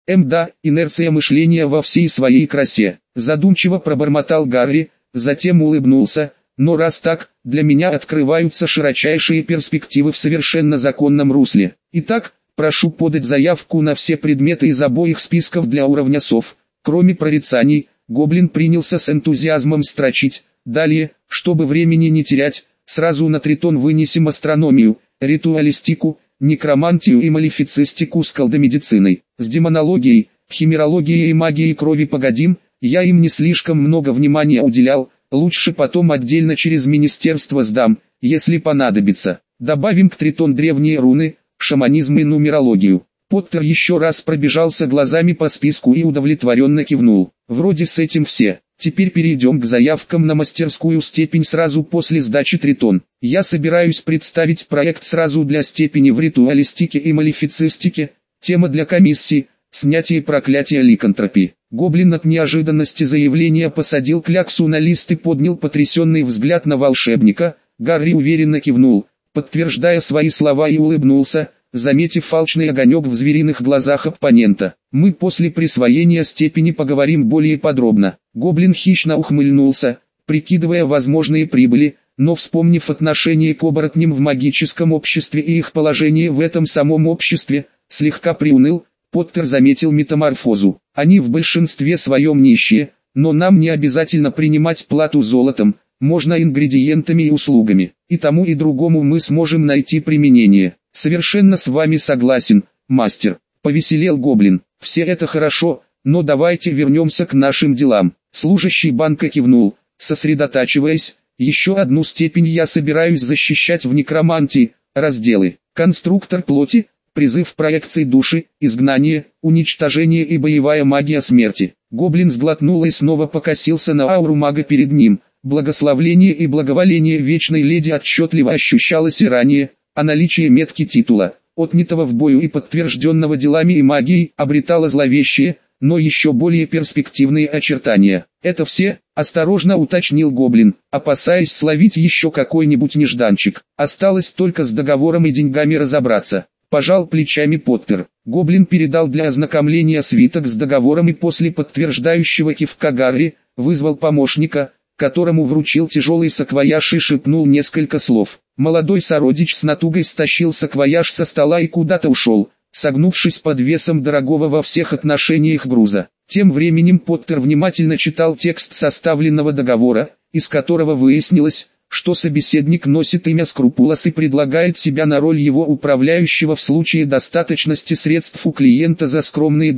Да, инерция мышления во всей своей красе. Задумчиво пробормотал Гарри, затем улыбнулся. Но раз так, для меня открываются широчайшие перспективы в совершенно законном русле. Итак, прошу подать заявку на все предметы из обоих списков для уровня сов. Кроме прорицаний, гоблин принялся с энтузиазмом строчить. Далее, чтобы времени не терять, сразу на тритон вынесем астрономию, ритуалистику, некромантию и малефицистику с колдомедициной. С демонологией, химерологией и магией крови погодим, я им не слишком много внимания уделял, лучше потом отдельно через министерство сдам, если понадобится. Добавим к тритон древние руны, шаманизм и нумерологию. Поттер еще раз пробежался глазами по списку и удовлетворенно кивнул. Вроде с этим все. Теперь перейдем к заявкам на мастерскую степень сразу после сдачи тритон. Я собираюсь представить проект сразу для степени в ритуалистике и малефицистике. Тема для комиссии – снятие проклятия ликантропии. Гоблин от неожиданности заявления посадил кляксу на лист и поднял потрясенный взгляд на волшебника. Гарри уверенно кивнул, подтверждая свои слова, и улыбнулся, заметив алчный огонек в звериных глазах оппонента. Мы после присвоения степени поговорим более подробно. Гоблин хищно ухмыльнулся, прикидывая возможные прибыли, но вспомнив отношение к оборотням в магическом обществе и их положение в этом самом обществе, слегка приуныл. Поттер заметил метаморфозу. Они в большинстве своем нищие, но нам не обязательно принимать плату золотом, можно ингредиентами и услугами. И тому и другому мы сможем найти применение. Совершенно с вами согласен, мастер. Повеселел гоблин. Все это хорошо, но давайте вернемся к нашим делам. Служащий банка кивнул, сосредотачиваясь. Еще одну степень я собираюсь защищать в некромантии. Разделы: конструктор плоти, призыв проекций души, изгнание, уничтожение и боевая магия смерти. Гоблин сглотнул и снова покосился на ауру мага перед ним. Благословление и благоволение вечной леди отчетливо ощущалось и ранее, а наличие метки титула, отнятого в бою и подтвержденного делами и магией, обретало зловещие, но еще более перспективные очертания. «Это все?» – осторожно уточнил гоблин, опасаясь словить еще какой-нибудь нежданчик. «Осталось только с договором и деньгами разобраться». Пожал плечами Поттер. Гоблин передал для ознакомления свиток с договором и после подтверждающего кивка Гарри вызвал помощника, которому вручил тяжелый саквояж и шепнул несколько слов. Молодой сородич с натугой стащил саквояж со стола и куда-то ушел, согнувшись под весом дорогого во всех отношениях груза. Тем временем Поттер внимательно читал текст составленного договора, из которого выяснилось, что собеседник носит имя Скрупулос и предлагает себя на роль его управляющего в случае достаточности средств у клиента за скромные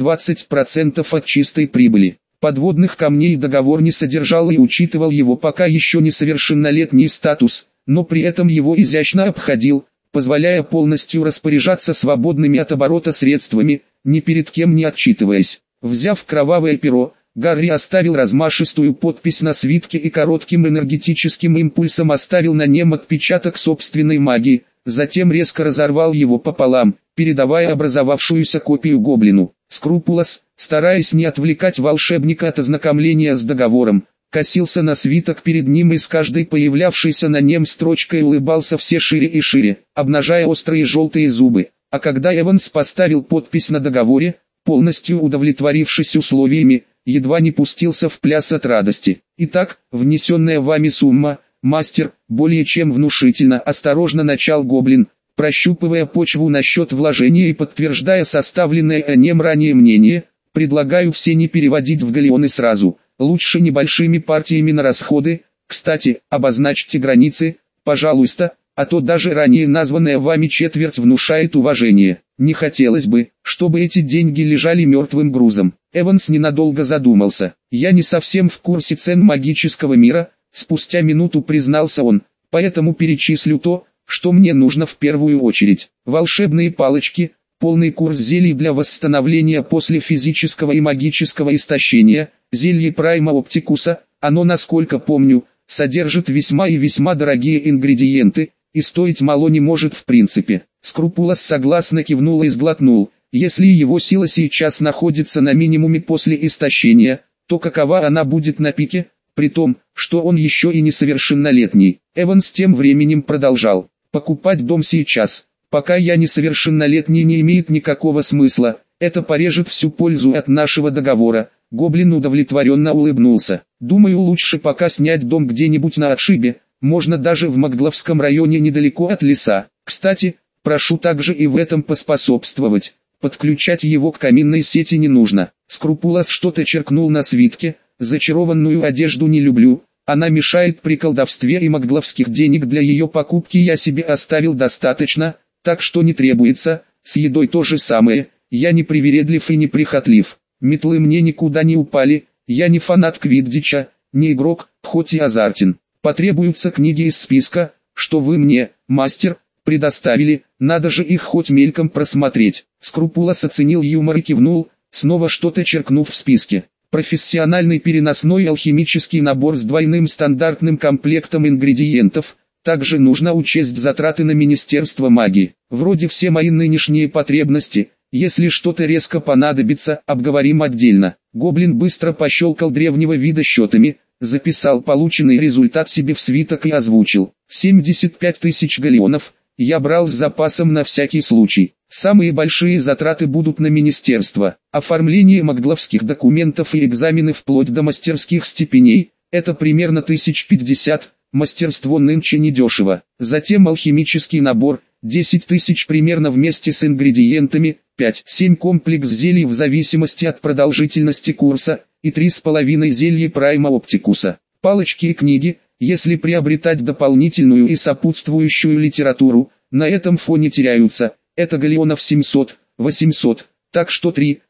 20% от чистой прибыли. Подводных камней договор не содержал и учитывал его пока еще несовершеннолетний статус, но при этом его изящно обходил, позволяя полностью распоряжаться свободными от оборота средствами, ни перед кем не отчитываясь. Взяв кровавое перо, Гарри оставил размашистую подпись на свитке и коротким энергетическим импульсом оставил на нем отпечаток собственной магии, затем резко разорвал его пополам, передавая образовавшуюся копию гоблину. Скрупулос, стараясь не отвлекать волшебника от ознакомления с договором, косился на свиток перед ним и с каждой появлявшейся на нем строчкой улыбался все шире и шире, обнажая острые желтые зубы. А когда Эванс поставил подпись на договоре, полностью удовлетворившись условиями, едва не пустился в пляс от радости. «Итак, внесенная вами сумма, мастер, более чем внушительно», осторожно начал гоблин, прощупывая почву насчет вложения и подтверждая составленное о нем ранее мнение. «Предлагаю все не переводить в галеоны сразу, лучше небольшими партиями на расходы. Кстати, обозначьте границы, пожалуйста, а то даже ранее названная вами четверть внушает уважение. Не хотелось бы, чтобы эти деньги лежали мертвым грузом». Эванс ненадолго задумался. «Я не совсем в курсе цен магического мира», спустя минуту признался он, «поэтому перечислю то, что мне нужно в первую очередь. Волшебные палочки, полный курс зелий для восстановления после физического и магического истощения, зелье Прайма Оптикуса, оно, насколько помню, содержит весьма и весьма дорогие ингредиенты, и стоить мало не может в принципе». Скрупулос согласно кивнул и сглотнул. Если его сила сейчас находится на минимуме после истощения, то какова она будет на пике, при том, что он еще и несовершеннолетний. Эванс тем временем продолжал. «Покупать дом сейчас, пока я несовершеннолетний, не имеет никакого смысла. Это порежет всю пользу от нашего договора. Гоблин удовлетворенно улыбнулся. Думаю, лучше пока снять дом где-нибудь на отшибе, можно даже в Макгловском районе недалеко от леса. Кстати, прошу также и в этом поспособствовать. Подключать его к каминной сети не нужно. Скрупулос что-то черкнул на свитке. Зачарованную одежду не люблю, она мешает при колдовстве, и макгловских денег для ее покупки я себе оставил достаточно, так что не требуется. С едой то же самое, я не привередлив и не прихотлив. Метлы мне никуда не упали, я не фанат квиддича, не игрок, хоть и азартен. Потребуются книги из списка, что вы мне, мастер, предоставили, надо же их хоть мельком просмотреть. Скрупулос оценил юмор и кивнул, снова что-то черкнув в списке. Профессиональный переносной алхимический набор с двойным стандартным комплектом ингредиентов. Также нужно учесть затраты на Министерство магии. Вроде все мои нынешние потребности. Если что-то резко понадобится, обговорим отдельно. Гоблин быстро пощелкал древнего вида счетами, записал полученный результат себе в свиток и озвучил. 75 тысяч галеонов. Я брал с запасом на всякий случай. Самые большие затраты будут на министерство. Оформление макгловских документов и экзамены вплоть до мастерских степеней. Это примерно 1050. Мастерство нынче недешево. Затем алхимический набор. 10 тысяч примерно вместе с ингредиентами. 5-7 комплекс зелий в зависимости от продолжительности курса. И 3,5 зелья Прайма Оптикуса. Палочки и книги. Если приобретать дополнительную и сопутствующую литературу, на этом фоне теряются. Это галеонов 700-800, так что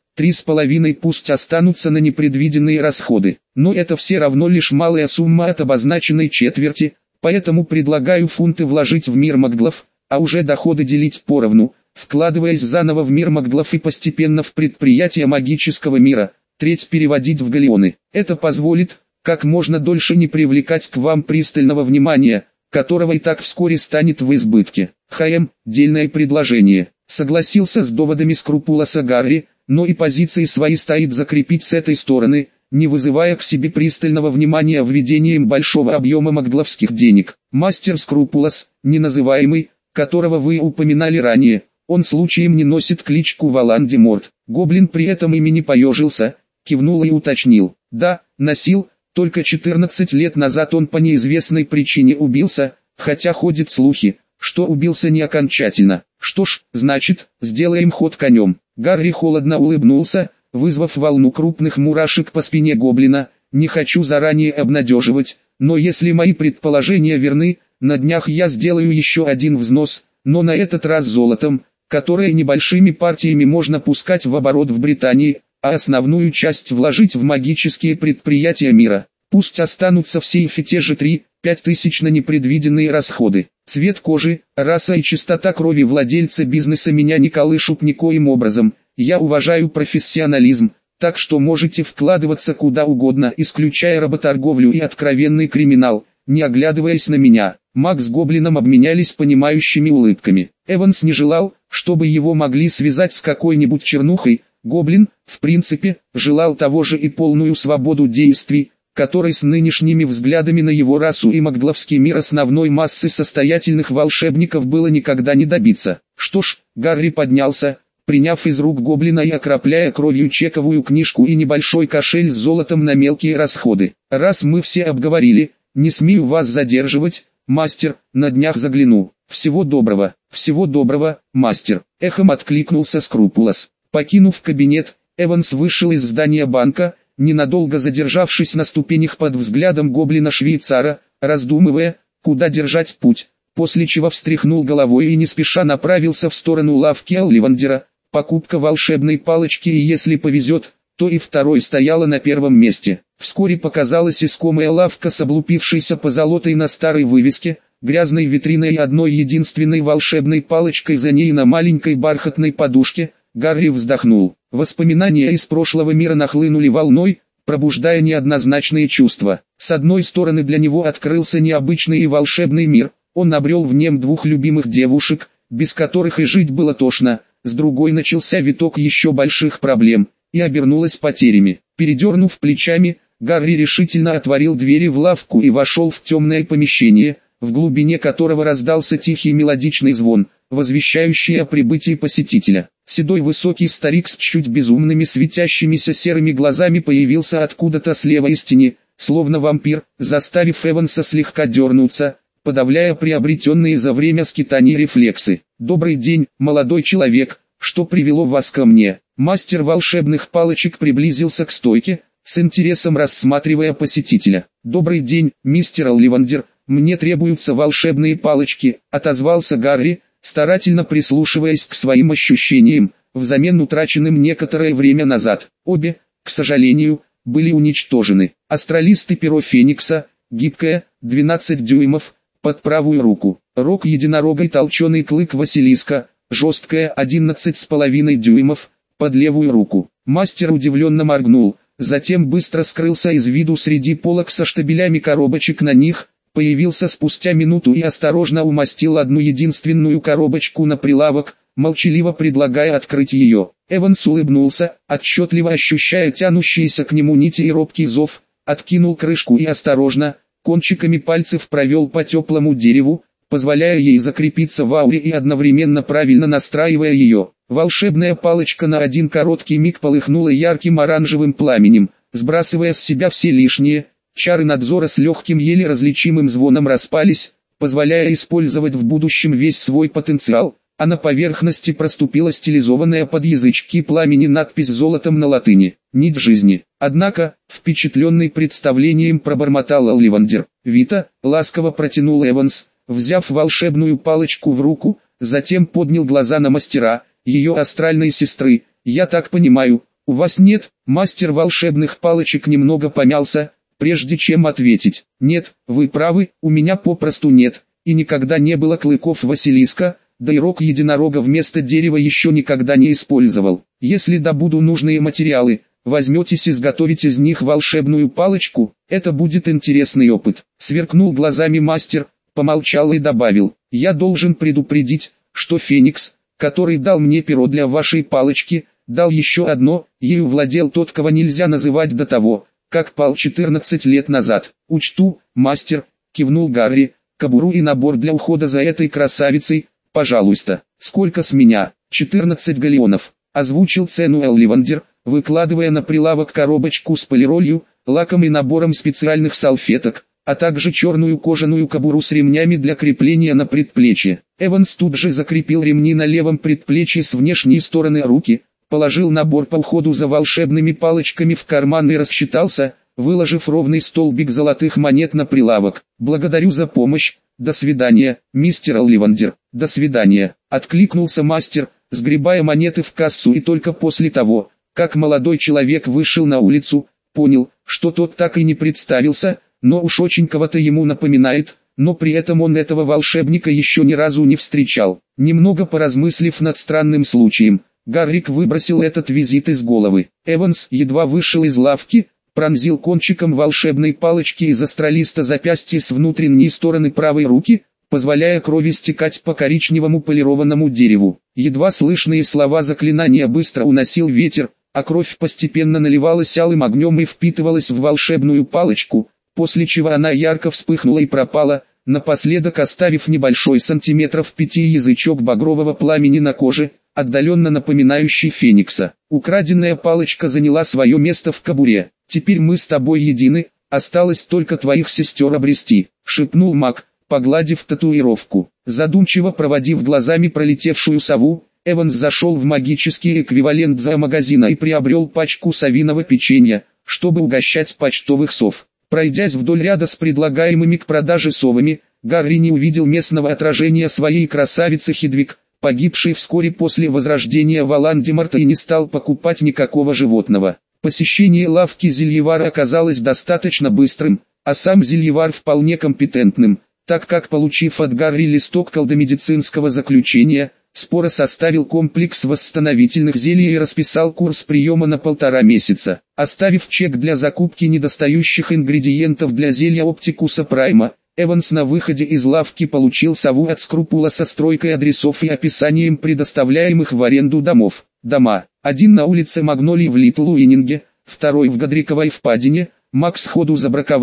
3,5 пусть останутся на непредвиденные расходы. Но это все равно лишь малая сумма от обозначенной четверти, поэтому предлагаю фунты вложить в мир макглов, а уже доходы делить поровну, вкладываясь заново в мир макглов и постепенно в предприятия магического мира, треть переводить в галеоны. Это позволит как можно дольше не привлекать к вам пристального внимания, которого и так вскоре станет в избытке. Дельное предложение. Согласился с доводами Скрупулоса Гарри, но и позиции свои стоит закрепить с этой стороны, не вызывая к себе пристального внимания введением большого объема макгловских денег. Мастер Скрупулос, неназываемый, которого вы упоминали ранее, он случаем не носит кличку Волан-де-Морт. Гоблин при этом имени поежился, кивнул и уточнил. Да, носил. Только 14 лет назад он по неизвестной причине убился, хотя ходят слухи, что убился не окончательно. Что ж, значит, сделаем ход конем. Гарри холодно улыбнулся, вызвав волну крупных мурашек по спине гоблина. Не хочу заранее обнадеживать, но если мои предположения верны, на днях я сделаю еще один взнос, но на этот раз золотом, которое небольшими партиями можно пускать в оборот в Британии, а основную часть вложить в магические предприятия мира. Пусть останутся в сейфе те же 3-5 тысяч на непредвиденные расходы. Цвет кожи, раса и чистота крови владельца бизнеса меня не колышут никоим образом. Я уважаю профессионализм, так что можете вкладываться куда угодно, исключая работорговлю и откровенный криминал, не оглядываясь на меня. Маг с гоблином обменялись понимающими улыбками. Эванс не желал, чтобы его могли связать с какой-нибудь чернухой. Гоблин, в принципе, желал того же и полную свободу действий, которой с нынешними взглядами на его расу и макгловский мир основной массы состоятельных волшебников было никогда не добиться. Что ж, Гарри поднялся, приняв из рук гоблина и окропляя кровью чековую книжку и небольшой кошель с золотом на мелкие расходы. Раз мы все обговорили, не смею вас задерживать, мастер, на днях загляну. Всего доброго, мастер. Эхом откликнулся Скрупулос. Покинув кабинет, Эванс вышел из здания банка, ненадолго задержавшись на ступенях под взглядом гоблина-швейцара, раздумывая, куда держать путь, после чего встряхнул головой и не спеша направился в сторону лавки Олливандера. Покупка волшебной палочки, и если повезет, то и второй стояла на первом месте. Вскоре показалась искомая лавка с облупившейся позолотой на старой вывеске, грязной витриной и одной единственной волшебной палочкой за ней на маленькой бархатной подушке. Гарри вздохнул. Воспоминания из прошлого мира нахлынули волной, пробуждая неоднозначные чувства. С одной стороны, для него открылся необычный и волшебный мир, он обрел в нем двух любимых девушек, без которых и жить было тошно, с другой начался виток еще больших проблем, и обернулось потерями. Передернув плечами, Гарри решительно отворил двери в лавку и вошел в темное помещение, в глубине которого раздался тихий мелодичный звон. возвещающие о прибытии посетителя. Седой высокий старик с чуть безумными светящимися серыми глазами появился откуда-то слева из тени, словно вампир, заставив Эванса слегка дернуться, подавляя приобретенные за время скитаний рефлексы. «Добрый день, молодой человек, что привело вас ко мне?» Мастер волшебных палочек приблизился к стойке, с интересом рассматривая посетителя. «Добрый день, мистер Олливандер, мне требуются волшебные палочки», — отозвался Гарри, старательно прислушиваясь к своим ощущениям, взамен утраченным некоторое время назад. Обе, к сожалению, были уничтожены. Астралисты перо Феникса, гибкое, 12 дюймов, под правую руку. Рог единорога и толченый клык Василиска, жесткая, 11,5 дюймов, под левую руку. Мастер удивленно моргнул, затем быстро скрылся из виду среди полок со штабелями коробочек на них, появился спустя минуту и осторожно умастил одну единственную коробочку на прилавок, молчаливо предлагая открыть ее. Эванс улыбнулся, отчетливо ощущая тянущиеся к нему нити и робкий зов, откинул крышку и осторожно, кончиками пальцев провел по теплому дереву, позволяя ей закрепиться в ауре и одновременно правильно настраивая ее. Волшебная палочка на один короткий миг полыхнула ярким оранжевым пламенем, сбрасывая с себя все лишние. Чары надзора с легким еле различимым звоном распались, позволяя использовать в будущем весь свой потенциал, а на поверхности проступила стилизованная под язычки пламени надпись золотом на латыни «Нить жизни». Однако, впечатленный представлением пробормотал Олливандер. «Вита», ласково протянул Эванс, взяв волшебную палочку в руку, затем поднял глаза на мастера, ее астральной сестры. «Я так понимаю, у вас нет?» Мастер волшебных палочек немного помялся, прежде чем ответить. «Нет, вы правы, у меня попросту нет, и никогда не было клыков Василиска, да и рог единорога вместо дерева еще никогда не использовал. Если добуду нужные материалы, возьметесь изготовить из них волшебную палочку, это будет интересный опыт». Сверкнул глазами мастер, помолчал и добавил: «Я должен предупредить, что Феникс, который дал мне перо для вашей палочки, дал еще одно, ею владел тот, кого нельзя называть до того, как пал 14 лет назад». «Учту, мастер», кивнул Гарри, «кобуру и набор для ухода за этой красавицей, пожалуйста». «Сколько с меня?» 14 галеонов, озвучил цену Олливандер, выкладывая на прилавок коробочку с полиролью, лаком и набором специальных салфеток, а также черную кожаную кобуру с ремнями для крепления на предплечье. Эванс тут же закрепил ремни на левом предплечье с внешней стороны руки, положил набор по уходу за волшебными палочками в карман и рассчитался, выложив ровный столбик золотых монет на прилавок. «Благодарю за помощь, до свидания, мистер Олливандер». «До свидания», откликнулся мастер, сгребая монеты в кассу, и только после того, как молодой человек вышел на улицу, понял, что тот так и не представился, но уж очень кого-то ему напоминает, но при этом он этого волшебника еще ни разу не встречал. Немного поразмыслив над странным случаем, Гаррик выбросил этот визит из головы. Эванс едва вышел из лавки, пронзил кончиком волшебной палочки из астралиста запястье с внутренней стороны правой руки, позволяя крови стекать по коричневому полированному дереву. Едва слышные слова заклинания быстро уносил ветер, а кровь постепенно наливалась алым огнем и впитывалась в волшебную палочку, после чего она ярко вспыхнула и пропала, напоследок оставив небольшой сантиметров 5 язычок багрового пламени на коже, отдаленно напоминающий Феникса. Украденная палочка заняла свое место в кобуре. «Теперь мы с тобой едины, осталось только твоих сестер обрести», — шепнул маг, погладив татуировку. Задумчиво проводив глазами пролетевшую сову, Эванс зашел в магический эквивалент зоомагазина и приобрел пачку совиного печенья, чтобы угощать почтовых сов. Пройдясь вдоль ряда с предлагаемыми к продаже совами, Гарри не увидел местного отражения своей красавицы Хедвиг, погибшей вскоре после возрождения Волан-де-Морта, и не стал покупать никакого животного. Посещение лавки зельевара оказалось достаточно быстрым, а сам зельевар вполне компетентным, так как, получив от Гарри листок колдомедицинского заключения, споро составил комплекс восстановительных зелий и расписал курс приема на 1,5 месяца. Оставив чек для закупки недостающих ингредиентов для зелья Оптикуса Прайма, Эванс на выходе из лавки получил сову от Скрупула со стройкой адресов и описанием предоставляемых в аренду домов. Дома. Один на улице Магнолий в Литл Уиннинге, второй в Годриковой впадине. Макс сходу забраковал,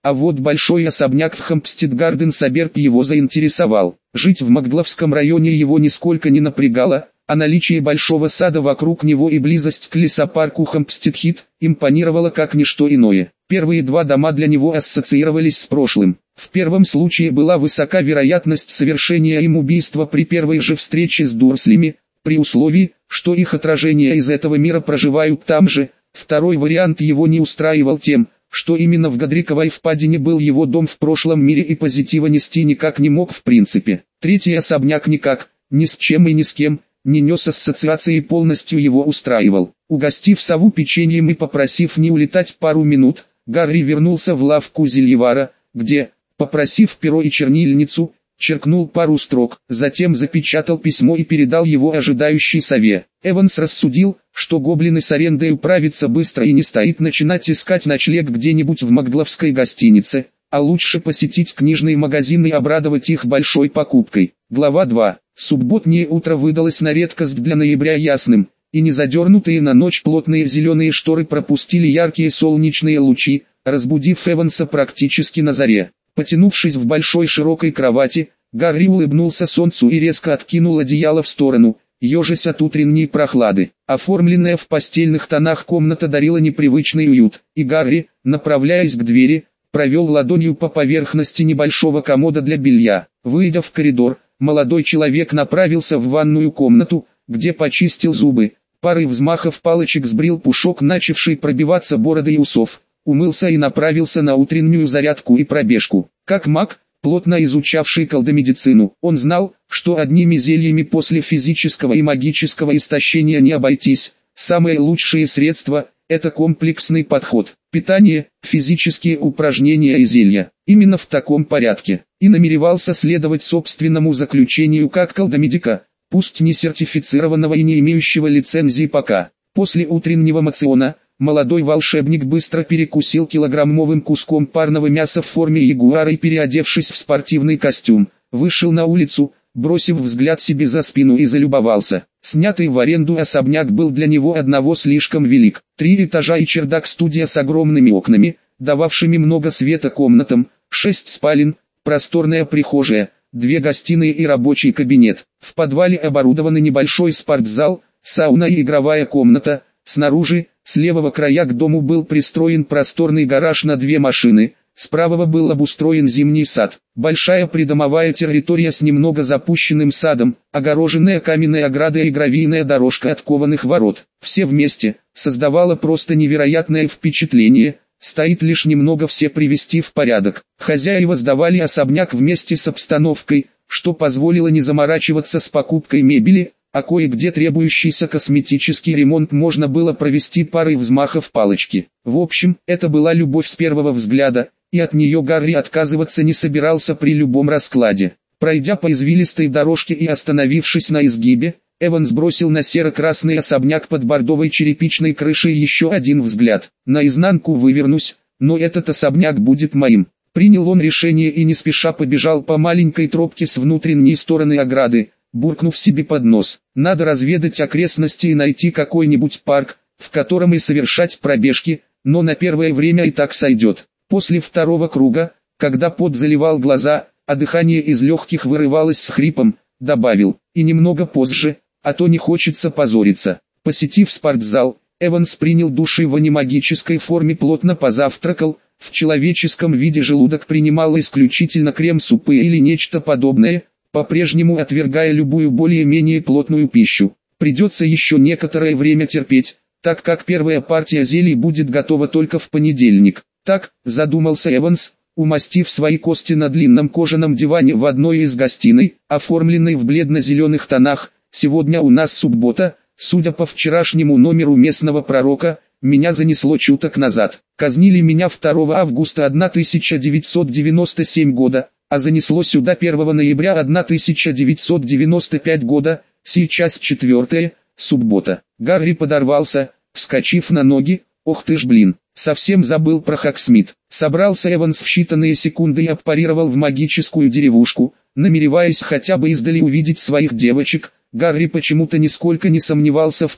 А вот большой особняк в Хэмпстед-Гарденс-Аберг его заинтересовал. Жить в Макдловском районе его нисколько не напрягало, а наличие большого сада вокруг него и близость к лесопарку Хэмпстед-Хит импонировало как ничто иное. Первые два дома для него ассоциировались с прошлым. В первом случае была высока вероятность совершения им убийства при первой же встрече с Дурслями, при условии, что их отражения из этого мира проживают там же. Второй вариант его не устраивал тем, что именно в Годриковой впадине был его дом в прошлом мире и позитива нести никак не мог в принципе. Третий особняк никак, ни с чем и ни с кем, не нес ассоциации и полностью его устраивал. Угостив сову печеньем и попросив не улетать пару минут, Гарри вернулся в лавку зельевара, где, попросив перо и чернильницу, черкнул пару строк, затем запечатал письмо и передал его ожидающей сове. Эванс рассудил, что гоблины с арендой управятся быстро и не стоит начинать искать ночлег где-нибудь в Макдловской гостинице, а лучше посетить книжный магазин и обрадовать их большой покупкой. Глава 2. Субботнее утро выдалось на редкость для ноября ясным, и незадернутые на ночь плотные зеленые шторы пропустили яркие солнечные лучи, разбудив Эванса практически на заре. Потянувшись в большой широкой кровати, Гарри улыбнулся солнцу и резко откинул одеяло в сторону, ежась от утренней прохлады. Оформленная в постельных тонах комната дарила непривычный уют, и Гарри, направляясь к двери, провел ладонью по поверхности небольшого комода для белья. Выйдя в коридор, молодой человек направился в ванную комнату, где почистил зубы, парой взмахов палочек сбрил пушок, начавший пробиваться бороды и усов, умылся и направился на утреннюю зарядку и пробежку. Как маг, плотно изучавший колдомедицину, он знал, что одними зельями после физического и магического истощения не обойтись. Самые лучшие средства – это комплексный подход. Питание, физические упражнения и зелья. Именно в таком порядке. И намеревался следовать собственному заключению как колдомедика, пусть не сертифицированного и не имеющего лицензии пока. После утреннего мациона, молодой волшебник быстро перекусил килограммовым куском парного мяса в форме ягуара и, переодевшись в спортивный костюм, вышел на улицу, бросив взгляд себе за спину и залюбовался. Снятый в аренду особняк был для него одного слишком велик. 3 этажа и чердак-студия с огромными окнами, дававшими много света комнатам, 6 спален, просторная прихожая, 2 гостиные и рабочий кабинет. В подвале оборудован небольшой спортзал, сауна и игровая комната. Снаружи, с левого края к дому был пристроен просторный гараж на 2 машины, с правого был обустроен зимний сад. Большая придомовая территория с немного запущенным садом, огороженная каменной оградой и гравийная дорожка от кованых ворот. Все вместе, создавало просто невероятное впечатление, стоит лишь немного все привести в порядок. Хозяева сдавали особняк вместе с обстановкой, что позволило не заморачиваться с покупкой мебели, а кое-где требующийся косметический ремонт можно было провести парой взмахов палочки. В общем, это была любовь с первого взгляда, и от нее Гарри отказываться не собирался при любом раскладе. Пройдя по извилистой дорожке и остановившись на изгибе, Эванс бросил на серо-красный особняк под бордовой черепичной крышей еще один взгляд. Наизнанку вывернусь, но этот особняк будет моим. Принял он решение и не спеша побежал по маленькой тропке с внутренней стороны ограды, буркнув себе под нос. Надо разведать окрестности и найти какой-нибудь парк, в котором и совершать пробежки, но на первое время и так сойдет. После второго круга, когда пот заливал глаза, а дыхание из легких вырывалось с хрипом, добавил, и немного позже, а то не хочется позориться. Посетив спортзал, Эванс принял душ и в немагической форме плотно позавтракал, в человеческом виде желудок принимал исключительно крем-супы или нечто подобное, по-прежнему отвергая любую более-менее плотную пищу. Придется еще некоторое время терпеть, так как первая партия зелий будет готова только в понедельник. Так, задумался Эванс, умастив свои кости на длинном кожаном диване в одной из гостиной, оформленной в бледно-зеленых тонах. Сегодня у нас суббота, судя по вчерашнему номеру местного пророка, меня занесло чуток назад. Казнили меня 2 августа 1997 года, а занесло сюда 1 ноября 1995 года, сейчас 4-я, суббота. Гарри подорвался, вскочив на ноги, ох ты ж блин. Совсем забыл про Хоксмит. Собрался Эванс в считанные секунды и аппарировал в магическую деревушку, намереваясь хотя бы издали увидеть своих девочек. Гарри почему-то нисколько не сомневался в том,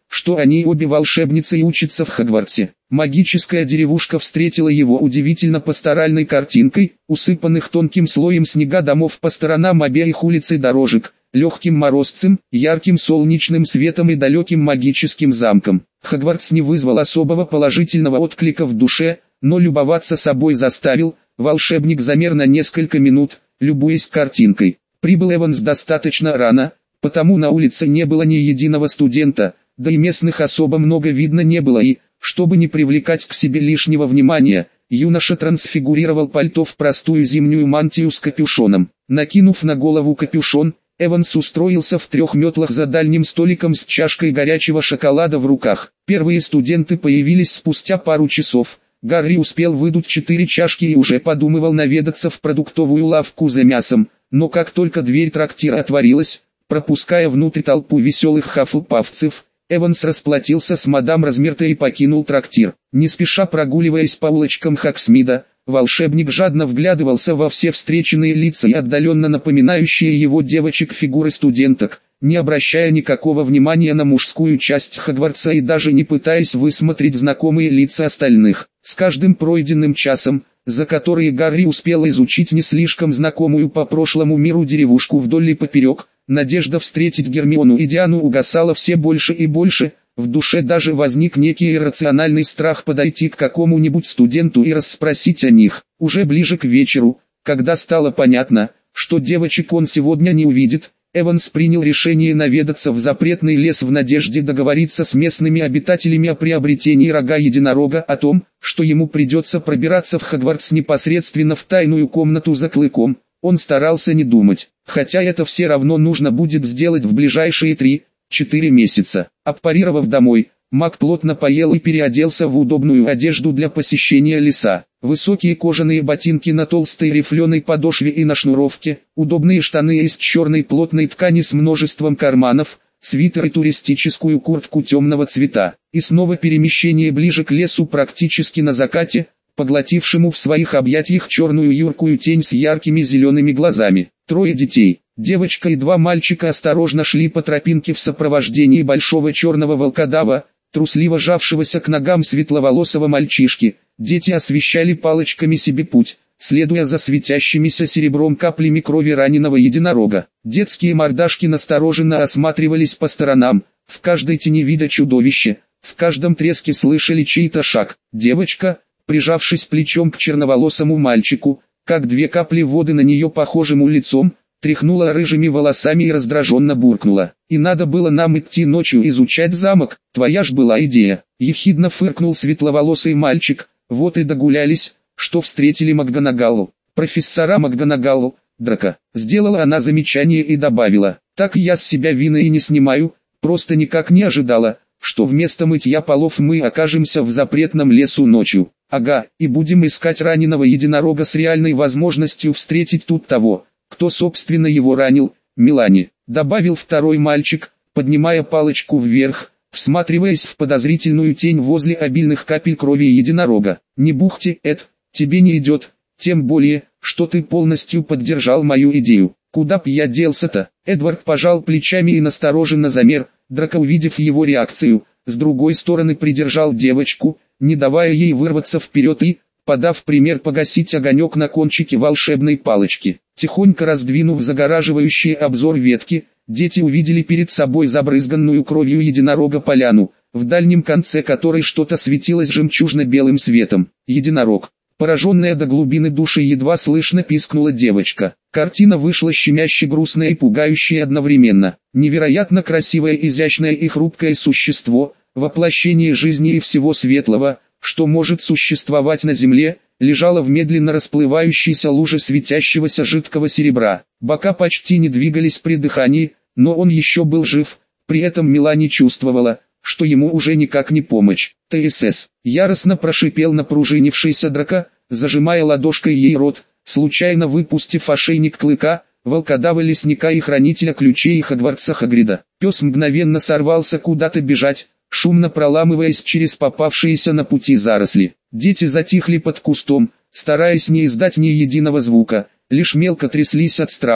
что они обе волшебницы и учатся в Хогвартсе. Магическая деревушка встретила его удивительно пасторальной картинкой, усыпанных тонким слоем снега домов по сторонам обеих улиц и дорожек, легким морозцем, ярким солнечным светом и далеким магическим замком. Хогвартс не вызвал особого положительного отклика в душе, но любоваться собой заставил. Волшебник замер на несколько минут, любуясь картинкой. Прибыл Эванс достаточно рано, потому на улице не было ни единого студента, да и местных особо много видно не было и, чтобы не привлекать к себе лишнего внимания, юноша трансфигурировал пальто в простую зимнюю мантию с капюшоном. Накинув на голову капюшон, Эванс устроился в 3 метлах за дальним столиком с чашкой горячего шоколада в руках. Первые студенты появились спустя пару часов. Гарри успел выдуть 4 чашки и уже подумывал наведаться в продуктовую лавку за мясом, но как только дверь трактира отворилась, пропуская внутрь толпу веселых хафлпафцев, Эванс расплатился с мадам Размерто и покинул трактир. Не спеша прогуливаясь по улочкам Хоксмида, волшебник жадно вглядывался во все встреченные лица и отдаленно напоминающие его девочек фигуры студенток, не обращая никакого внимания на мужскую часть Хогвартса и даже не пытаясь высмотреть знакомые лица остальных. С каждым пройденным часом, за которые Гарри успел изучить не слишком знакомую по прошлому миру деревушку вдоль и поперек, надежда встретить Гермиону и Диану угасала все больше и больше. В душе даже возник некий иррациональный страх подойти к какому-нибудь студенту и расспросить о них. Уже ближе к вечеру, когда стало понятно, что девочек он сегодня не увидит, Эванс принял решение наведаться в запретный лес в надежде договориться с местными обитателями о приобретении рога единорога, о том, что ему придется пробираться в Хогвартс непосредственно в тайную комнату за клыком. Он старался не думать, хотя это все равно нужно будет сделать в ближайшие 3-4 месяца. Аппарировав домой, маг плотно поел и переоделся в удобную одежду для посещения леса. Высокие кожаные ботинки на толстой рифленой подошве и на шнуровке, удобные штаны из черной плотной ткани с множеством карманов, свитер и туристическую куртку темного цвета. И снова перемещение ближе к лесу практически на закате, поглотившему в своих объятиях черную юркую тень с яркими зелеными глазами. 3 детей, девочка и 2 мальчика осторожно шли по тропинке в сопровождении большого черного волкодава, трусливо жавшегося к ногам светловолосого мальчишки. Дети освещали палочками себе путь, следуя за светящимися серебром каплями крови раненого единорога. Детские мордашки настороженно осматривались по сторонам, в каждой тени видя чудовище, в каждом треске слышали чей-то шаг. Девочка, прижавшись плечом к черноволосому мальчику, как 2 капли воды на нее похожему лицом, тряхнула рыжими волосами и раздраженно буркнула: «И надо было нам идти ночью изучать замок, твоя ж была идея». Ехидно фыркнул светловолосый мальчик: «Вот и догулялись, что встретили МакГонагалл». «Профессора МакГонагалл, Драко», сделала она замечание и добавила: «Так я с себя вины и не снимаю, просто никак не ожидала, что вместо мытья полов мы окажемся в запретном лесу ночью. Ага, и будем искать раненого единорога с реальной возможностью встретить тут того, кто собственно его ранил, Мелани», добавил второй мальчик, поднимая палочку вверх, всматриваясь в подозрительную тень возле обильных капель крови единорога. «Не бухти, Эд, тебе не идет, тем более, что ты полностью поддержал мою идею». «Куда б я делся-то?» Эдвард пожал плечами и настороженно замер. Драко, увидев его реакцию, с другой стороны придержал девочку, не давая ей вырваться вперед и, подав пример, погасить огонек на кончике волшебной палочки. Тихонько раздвинув загораживающие обзор ветки, дети увидели перед собой забрызганную кровью единорога поляну, в дальнем конце которой что-то светилось жемчужно-белым светом. «Единорог!» Пораженная до глубины души, едва слышно пискнула девочка. Картина вышла щемяще грустная и пугающая одновременно. Невероятно красивое, изящное и хрупкое существо, воплощение жизни и всего светлого, что может существовать на земле, лежало в медленно расплывающейся луже светящегося жидкого серебра. Бока почти не двигались при дыхании, но он еще был жив. При этом Мелани чувствовала, что ему уже никак не помочь. «ТСС!» — яростно прошипел напружинившийся Драко, зажимая ладошкой ей рот, случайно выпустив ошейник клыка, волкодава лесника и хранителя ключей Хогвартса Хагрида. Пес мгновенно сорвался куда-то бежать, шумно проламываясь через попавшиеся на пути заросли. Дети затихли под кустом, стараясь не издать ни единого звука, лишь мелко тряслись от страха,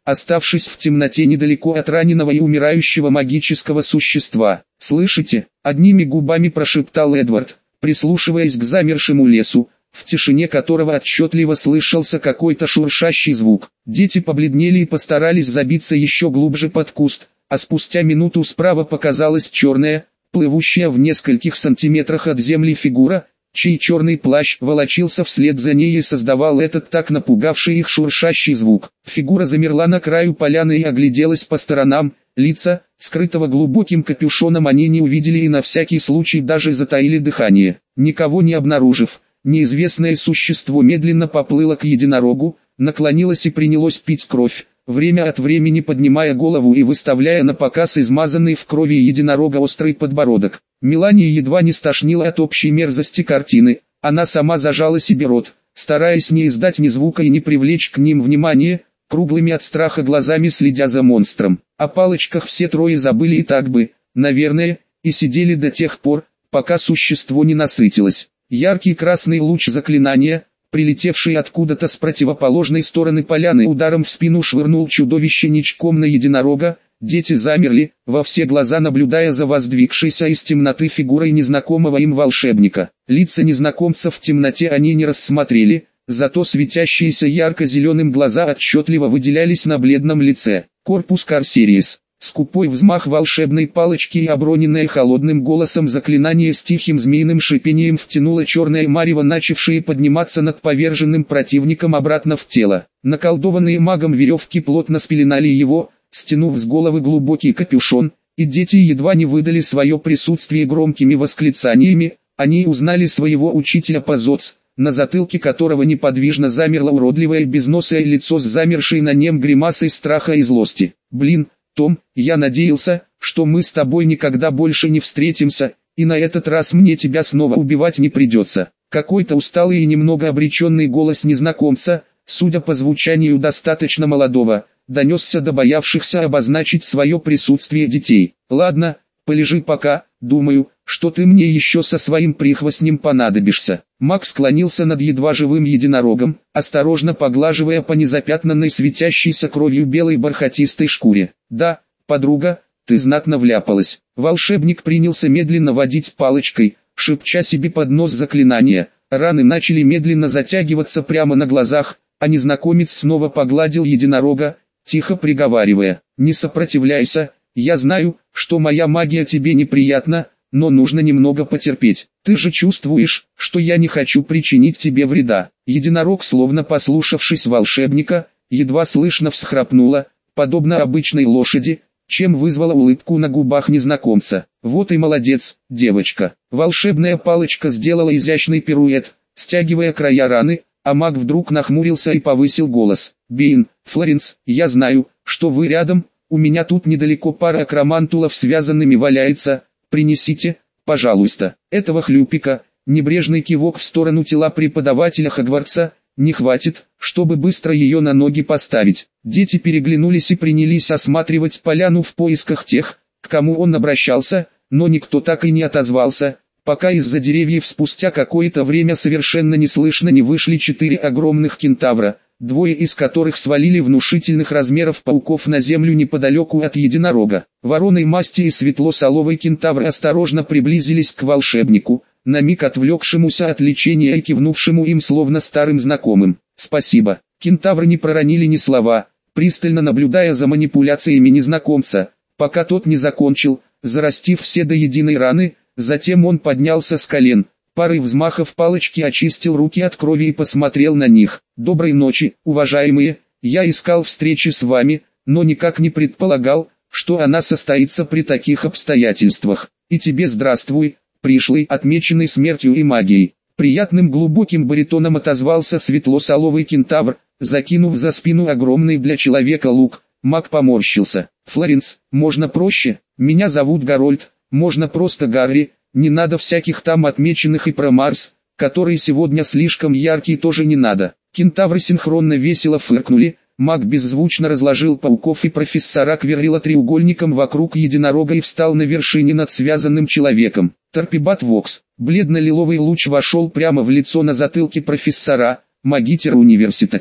оставшись в темноте недалеко от раненого и умирающего магического существа. «Слышите?» — одними губами прошептал Эдвард, прислушиваясь к замершему лесу, в тишине которого отчетливо слышался какой-то шуршащий звук. Дети побледнели и постарались забиться еще глубже под куст, а спустя минуту справа показалась черная, плывущая в нескольких сантиметрах от земли фигура, чей черный плащ волочился вслед за ней и создавал этот так напугавший их шуршащий звук. Фигура замерла на краю поляны и огляделась по сторонам, лица, скрытого глубоким капюшоном, они не увидели и на всякий случай даже затаили дыхание. Никого не обнаружив, неизвестное существо медленно поплыло к единорогу, наклонилось и принялось пить кровь, время от времени поднимая голову и выставляя на показ измазанный в крови единорога острый подбородок. Мелании едва не стошнило от общей мерзости картины, она сама зажала себе рот, стараясь не издать ни звука и не привлечь к ним внимания, круглыми от страха глазами следя за монстром. О палочках все трое забыли и так бы, наверное, и сидели до тех пор, пока существо не насытилось. Яркий красный луч заклинания, прилетевший откуда-то с противоположной стороны поляны, ударом в спину швырнул чудовище ничком на единорога. Дети замерли, во все глаза наблюдая за воздвигшейся из темноты фигурой незнакомого им волшебника. Лица незнакомца в темноте они не рассмотрели, зато светящиеся ярко-зеленым глаза отчетливо выделялись на бледном лице. Корпус Карсериес. Скупой взмах волшебной палочки и оброненное холодным голосом заклинание с тихим змеиным шипением втянуло черное марево, начавшее подниматься над поверженным противником, обратно в тело. Наколдованные магом веревки плотно спеленали его, стянув с головы глубокий капюшон, и дети едва не выдали свое присутствие громкими восклицаниями. Они узнали своего учителя по ЗОЦ, на затылке которого неподвижно замерло уродливое безносое лицо с замершей на нем гримасой страха и злости. «Блин, Том, я надеялся, что мы с тобой никогда больше не встретимся, и на этот раз мне тебя снова убивать не придется». Какой-то усталый и немного обреченный голос незнакомца, судя по звучанию достаточно молодого, донесся до боявшихся обозначить свое присутствие детей. «Ладно, полежи пока, думаю, что ты мне еще со своим прихвостнем понадобишься». Маг склонился над едва живым единорогом, осторожно поглаживая по незапятнанной светящейся кровью белой бархатистой шкуре. «Да, подруга, ты знатно вляпалась». Волшебник принялся медленно водить палочкой, шепча себе под нос заклинания. Раны начали медленно затягиваться прямо на глазах, а незнакомец снова погладил единорога, тихо приговаривая: «Не сопротивляйся, я знаю, что моя магия тебе неприятна, но нужно немного потерпеть. Ты же чувствуешь, что я не хочу причинить тебе вреда». Единорог, словно послушавшись волшебника, едва слышно всхрапнула, подобно обычной лошади, чем вызвала улыбку на губах незнакомца. «Вот и молодец, девочка». Волшебная палочка сделала изящный пируэт, стягивая края раны, а маг вдруг нахмурился и повысил голос: «Бейн, Флоренс, я знаю, что вы рядом, у меня тут недалеко пара акромантулов связанными валяется, принесите, пожалуйста, этого хлюпика». Небрежный кивок в сторону тела преподавателя Хогвартса: «Не хватит, чтобы быстро ее на ноги поставить». Дети переглянулись и принялись осматривать поляну в поисках тех, к кому он обращался, но никто так и не отозвался, пока из-за деревьев спустя какое-то время совершенно неслышно не вышли 4 огромных кентавра, двое из которых свалили внушительных размеров пауков на землю неподалеку от единорога. Вороной масти и светло-соловой кентавры осторожно приблизились к волшебнику, на миг отвлекшемуся от лечения и кивнувшему им словно старым знакомым. «Спасибо». Кентавры не проронили ни слова, пристально наблюдая за манипуляциями незнакомца, пока тот не закончил, зарастив все до единой раны. Затем он поднялся с колен, парой взмахов палочки очистил руки от крови и посмотрел на них. «Доброй ночи, уважаемые, я искал встречи с вами, но никак не предполагал, что она состоится при таких обстоятельствах. И тебе здравствуй, пришлый, отмеченный смертью и магией». Приятным глубоким баритоном отозвался светло-соловый кентавр, закинув за спину огромный для человека лук. Маг поморщился. «Флоренс, можно проще? Меня зовут Гарольд, можно просто Гарри, не надо всяких там отмеченных, и про Марс, который сегодня слишком яркий, тоже не надо». Кентавры синхронно весело фыркнули. Маг беззвучно разложил пауков и профессора Квиррилла треугольником вокруг единорога и встал на вершине над связанным человеком. Торпебат Вокс. Бледно-лиловый луч вошел прямо в лицо на затылке профессора. «Магитер университатис».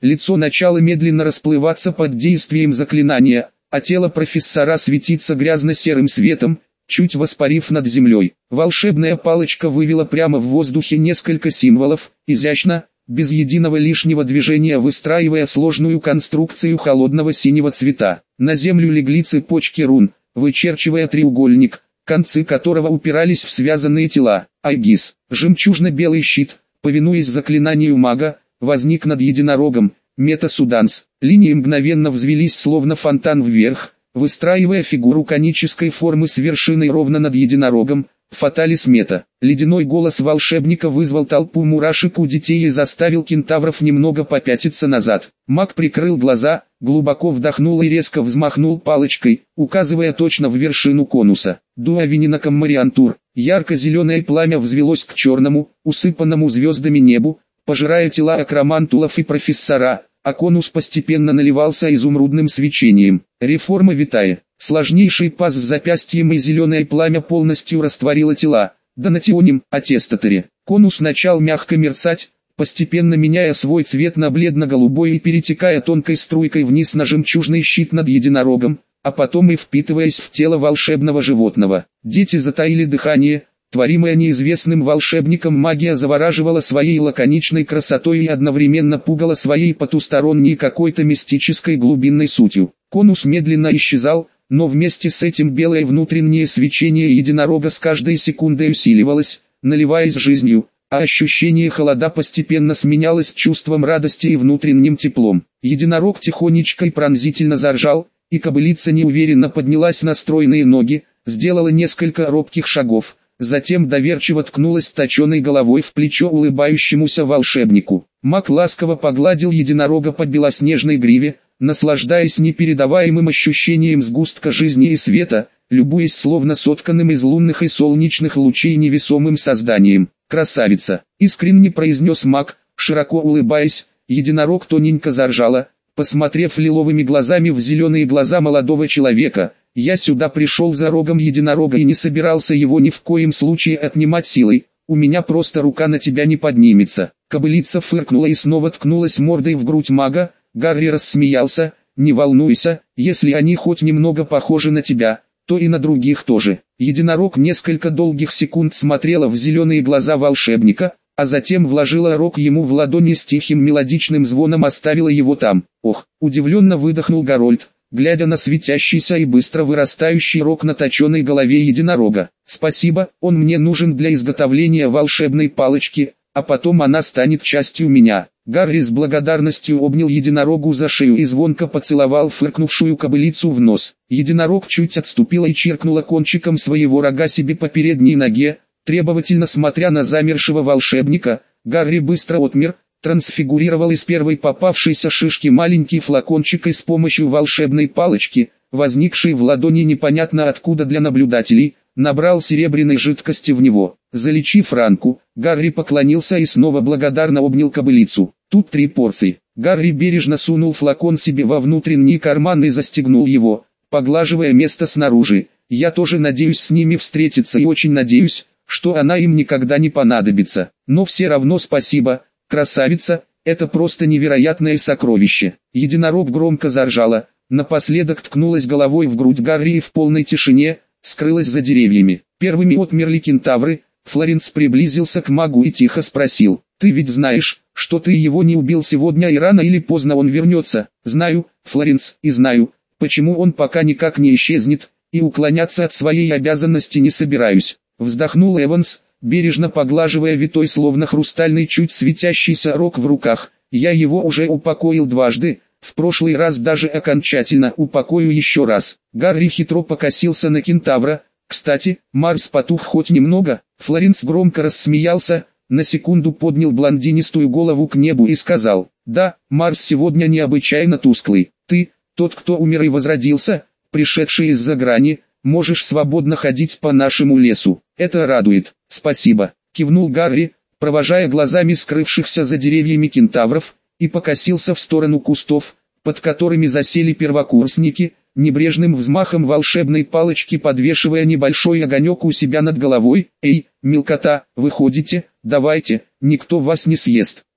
Лицо начало медленно расплываться под действием заклинания, а тело профессора светится грязно-серым светом, чуть воспарив над землей. Волшебная палочка вывела прямо в воздухе несколько символов, изящно, без единого лишнего движения выстраивая сложную конструкцию холодного синего цвета. На землю легли цепочки рун, вычерчивая треугольник, концы которого упирались в связанные тела. Айгис, жемчужно-белый щит, повинуясь заклинанию мага, возник над единорогом. Мета-суданс. Линии мгновенно взвелись словно фонтан вверх, выстраивая фигуру конической формы с вершиной ровно над единорогом. Фаталис мета. Ледяной голос волшебника вызвал толпу мурашек у детей и заставил кентавров немного попятиться назад. Маг прикрыл глаза, глубоко вдохнул и резко взмахнул палочкой, указывая точно в вершину конуса. Дуавининаком Мариантур. Ярко-зеленое пламя взвелось к черному, усыпанному звездами небу, пожирая тела акромантулов и профессора, а конус постепенно наливался изумрудным свечением. Реформа витая. Сложнейший паз с запястьем и зеленое пламя полностью растворило тела. Донатионим, аттестаторе. Конус начал мягко мерцать, постепенно меняя свой цвет на бледно-голубой и перетекая тонкой струйкой вниз на жемчужный щит над единорогом, а потом и впитываясь в тело волшебного животного. Дети затаили дыхание. Творимая неизвестным волшебником магия завораживала своей лаконичной красотой и одновременно пугала своей потусторонней какой-то мистической глубинной сутью. Конус медленно исчезал, но вместе с этим белое внутреннее свечение единорога с каждой секундой усиливалось, наливаясь жизнью, а ощущение холода постепенно сменялось чувством радости и внутренним теплом. Единорог тихонечко и пронзительно заржал, и кобылица неуверенно поднялась на стройные ноги, сделала несколько робких шагов. Затем доверчиво ткнулась точеной головой в плечо улыбающемуся волшебнику. Маг ласково погладил единорога по белоснежной гриве, наслаждаясь непередаваемым ощущением сгустка жизни и света, любуясь словно сотканным из лунных и солнечных лучей невесомым созданием. «Красавица!» — искренне произнес маг, широко улыбаясь. Единорог тоненько заржала, посмотрев лиловыми глазами в зеленые глаза молодого человека. «Я сюда пришел за рогом единорога и не собирался его ни в коем случае отнимать силой, у меня просто рука на тебя не поднимется». Кобылица фыркнула и снова ткнулась мордой в грудь мага. Гарри рассмеялся. «Не волнуйся, если они хоть немного похожи на тебя, то и на других тоже». Единорог несколько долгих секунд смотрела в зеленые глаза волшебника, а затем вложила рог ему в ладони с тихим мелодичным звоном, оставила его там. «Ох!» — удивленно выдохнул Гарольд, глядя на светящийся и быстро вырастающий рог на точенной голове единорога. «Спасибо, он мне нужен для изготовления волшебной палочки, а потом она станет частью меня». Гарри с благодарностью обнял единорогу за шею и звонко поцеловал фыркнувшую кобылицу в нос. Единорог чуть отступила и чиркнула кончиком своего рога себе по передней ноге, требовательно смотря на замершего волшебника. Гарри быстро отмер, трансфигурировал из первой попавшейся шишки маленький флакончик и с помощью волшебной палочки, возникшей в ладони непонятно откуда для наблюдателей, набрал серебряной жидкости в него. Залечив ранку, Гарри поклонился и снова благодарно обнял кобылицу. «Тут 3 порции». Гарри бережно сунул флакон себе во внутренний карман и застегнул его, поглаживая место снаружи. «Я тоже надеюсь с ними встретиться и очень надеюсь, что она им никогда не понадобится. Но все равно спасибо, красавица, это просто невероятное сокровище». Единорог громко заржала, напоследок ткнулась головой в грудь Гарри и в полной тишине скрылась за деревьями. Первыми отмерли кентавры. Флоренс приблизился к магу и тихо спросил: «Ты ведь знаешь, что ты его не убил сегодня и рано или поздно он вернется?» «Знаю, Флоренс, и знаю, почему он пока никак не исчезнет, и уклоняться от своей обязанности не собираюсь», — вздохнул Эванс, бережно поглаживая витой словно хрустальный чуть светящийся рог в руках. «Я его уже упокоил дважды, в прошлый раз даже окончательно, упокою еще раз». Гарри хитро покосился на кентавра. «Кстати, Марс потух хоть немного?» Флоренс громко рассмеялся, на секунду поднял блондинистую голову к небу и сказал: «Да, Марс сегодня необычайно тусклый. Ты, тот, кто умер и возродился, пришедший из-за грани, можешь свободно ходить по нашему лесу. Это радует». «Спасибо», — кивнул Гарри, провожая глазами скрывшихся за деревьями кентавров, и покосился в сторону кустов, под которыми засели первокурсники, небрежным взмахом волшебной палочки подвешивая небольшой огонек у себя над головой. «Эй, мелкота, выходите, давайте, никто вас не съест».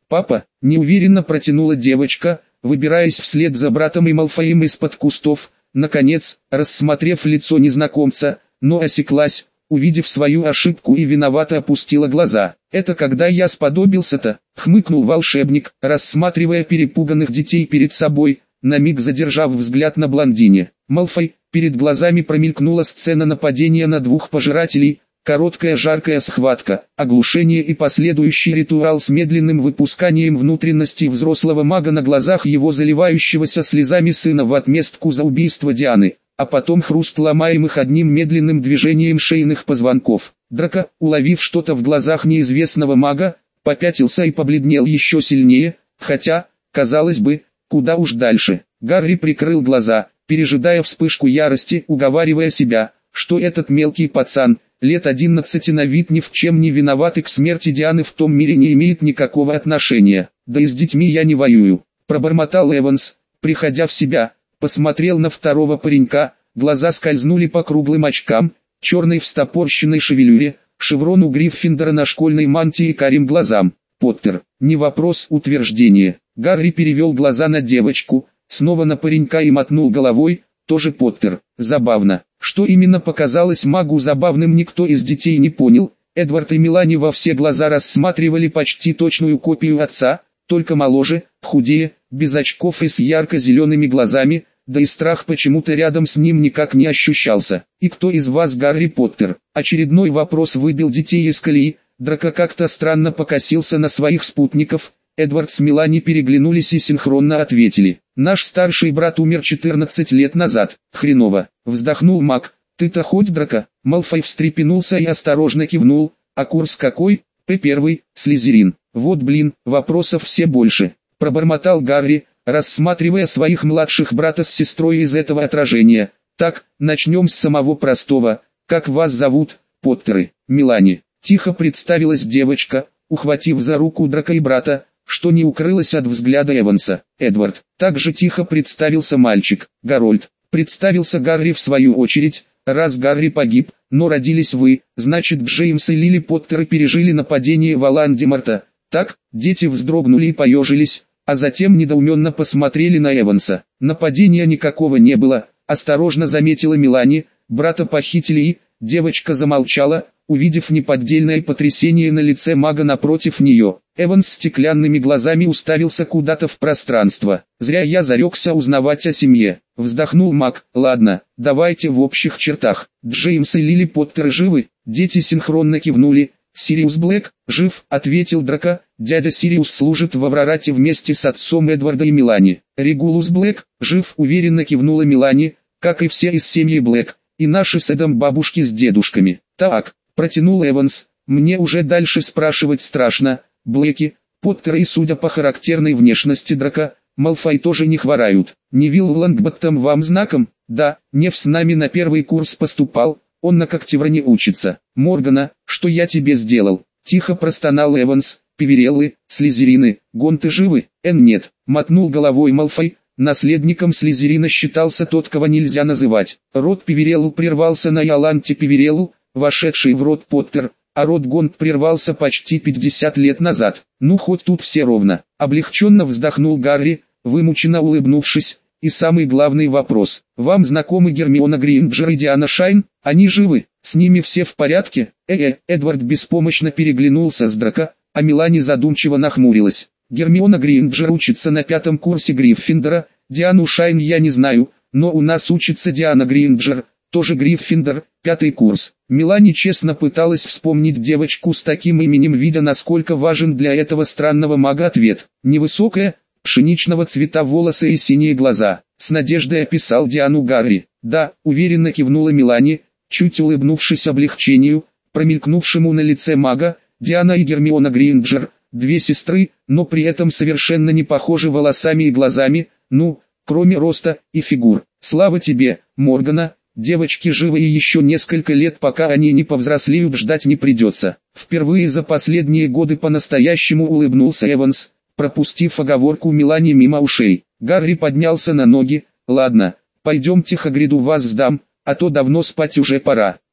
«Папа», — неуверенно протянула девочка, выбираясь вслед за братом и Малфоем из-под кустов, наконец, рассмотрев лицо незнакомца, но осеклась, увидев свою ошибку и виновато опустила глаза. «Это когда я сподобился-то?» — хмыкнул волшебник, рассматривая перепуганных детей перед собой, на миг задержав взгляд на блондине. Малфой, перед глазами промелькнула сцена нападения на двух пожирателей, короткая жаркая схватка, оглушение и последующий ритуал с медленным выпусканием внутренностей взрослого мага на глазах его заливающегося слезами сына в отместку за убийство Дианы, а потом хруст ломаемых одним медленным движением шейных позвонков. Драко, уловив что-то в глазах неизвестного мага, попятился и побледнел еще сильнее, хотя, казалось бы, куда уж дальше. Гарри прикрыл глаза, пережидая вспышку ярости, уговаривая себя, что этот мелкий пацан, лет 11 на вид ни в чем не виноват и к смерти Дианы в том мире не имеет никакого отношения. «Да и с детьми я не воюю», — пробормотал Эванс, приходя в себя, посмотрел на второго паренька, глаза скользнули по круглым очкам, черной встопорщенной шевелюре, шеврону Гриффиндора на школьной мантии и карим глазам. «Поттер, не вопрос, утверждение». Гарри перевел глаза на девочку, снова на паренька и мотнул головой, тоже Поттер. Забавно. Что именно показалось магу забавным, никто из детей не понял. Эдвард и Мелани во все глаза рассматривали почти точную копию отца, только моложе, худее, без очков и с ярко-зелеными глазами, да и страх почему-то рядом с ним никак не ощущался. «И кто из вас Гарри Поттер?» Очередной вопрос выбил детей из колеи. Драко как-то странно покосился на своих спутников. Эдвард с Мелани переглянулись и синхронно ответили. «Наш старший брат умер 14 лет назад». «Хреново», — вздохнул маг. «Ты-то хоть, Драко?» Малфой встрепенулся и осторожно кивнул. «А курс какой?» «П1, Слизерин». «Вот блин, вопросов все больше», — пробормотал Гарри, рассматривая своих младших брата с сестрой из этого отражения. «Так, начнем с самого простого. Как вас зовут, Поттеры?» «Мелани». Тихо представилась девочка, ухватив за руку Драко и брата, что не укрылось от взгляда Эванса. «Эдвард». Также тихо представился мальчик. «Гарольд». Представился Гарри в свою очередь. «Раз Гарри погиб, но родились вы, значит Джеймс и Лили Поттеры пережили нападение Волан-де-Морта». Так, дети вздрогнули и поежились, а затем недоуменно посмотрели на Эванса. «Нападения никакого не было», — осторожно заметила Мелани. «Брата похитили и...» Девочка замолчала, увидев неподдельное потрясение на лице мага напротив нее. Эванс стеклянными глазами уставился куда-то в пространство. «Зря я зарекся узнавать о семье», — вздохнул маг. «Ладно, давайте в общих чертах. Джеймс и Лили Поттеры живы?» Дети синхронно кивнули. «Сириус Блэк жив», — ответил Драко. «Дядя Сириус служит в Аврорате вместе с отцом Эдварда и Мелани». «Регулус Блэк жив», — уверенно кивнула Мелани, «как и все из семьи Блэк. И наши с Эдом бабушки с дедушками». «Так», — протянул Эванс, — «мне уже дальше спрашивать страшно. Блэки, Поттеры и, судя по характерной внешности Драко, Малфой тоже не хворают. Невилл Лонгботтом вам знаком?» «Да, Нев с нами на первый курс поступал, он на Когтевране учится». «Моргана, что я тебе сделал?» Тихо простонал Эванс. «Певереллы, Слизерины, Гонты живы?» «Нет», — мотнул головой Малфой. Наследником Слизерина считался тот, кого нельзя называть. Род Певереллу прервался на Иоланте Певереллу, вошедший в род Поттер, а род Гонт прервался почти 50 лет назад. «Ну хоть тут все ровно», — облегченно вздохнул Гарри, вымученно улыбнувшись. «И самый главный вопрос. Вам знакомы Гермиона Грейнджер и Диана Шайн? Они живы? С ними все в порядке?» Эдвард беспомощно переглянулся с Драко, а Мелани задумчиво нахмурилась. «Гермиона Грейнджер учится на 5-м курсе Гриффиндора, Диану Шайн я не знаю, но у нас учится Диана Грейнджер, тоже Гриффиндор, 5-й курс». Мелани честно пыталась вспомнить девочку с таким именем, видя насколько важен для этого странного мага ответ. Невысокая, пшеничного цвета волосы и синие глаза. С надеждой описал Диану Гарри. «Да», — уверенно кивнула Мелани, чуть улыбнувшись облегчению, промелькнувшему на лице мага. «Диана и Гермиона Грейнджер, две сестры, но при этом совершенно не похожи волосами и глазами, ну, кроме роста и фигур. Слава тебе, Моргана, девочки живы и еще несколько лет, пока они не повзрослеют, ждать не придется». Впервые за последние годы по-настоящему улыбнулся Эванс, пропустив оговорку Мелани мимо ушей. Гарри поднялся на ноги. «Ладно, пойдемте, Хагриду вас сдам, а то давно спать уже пора».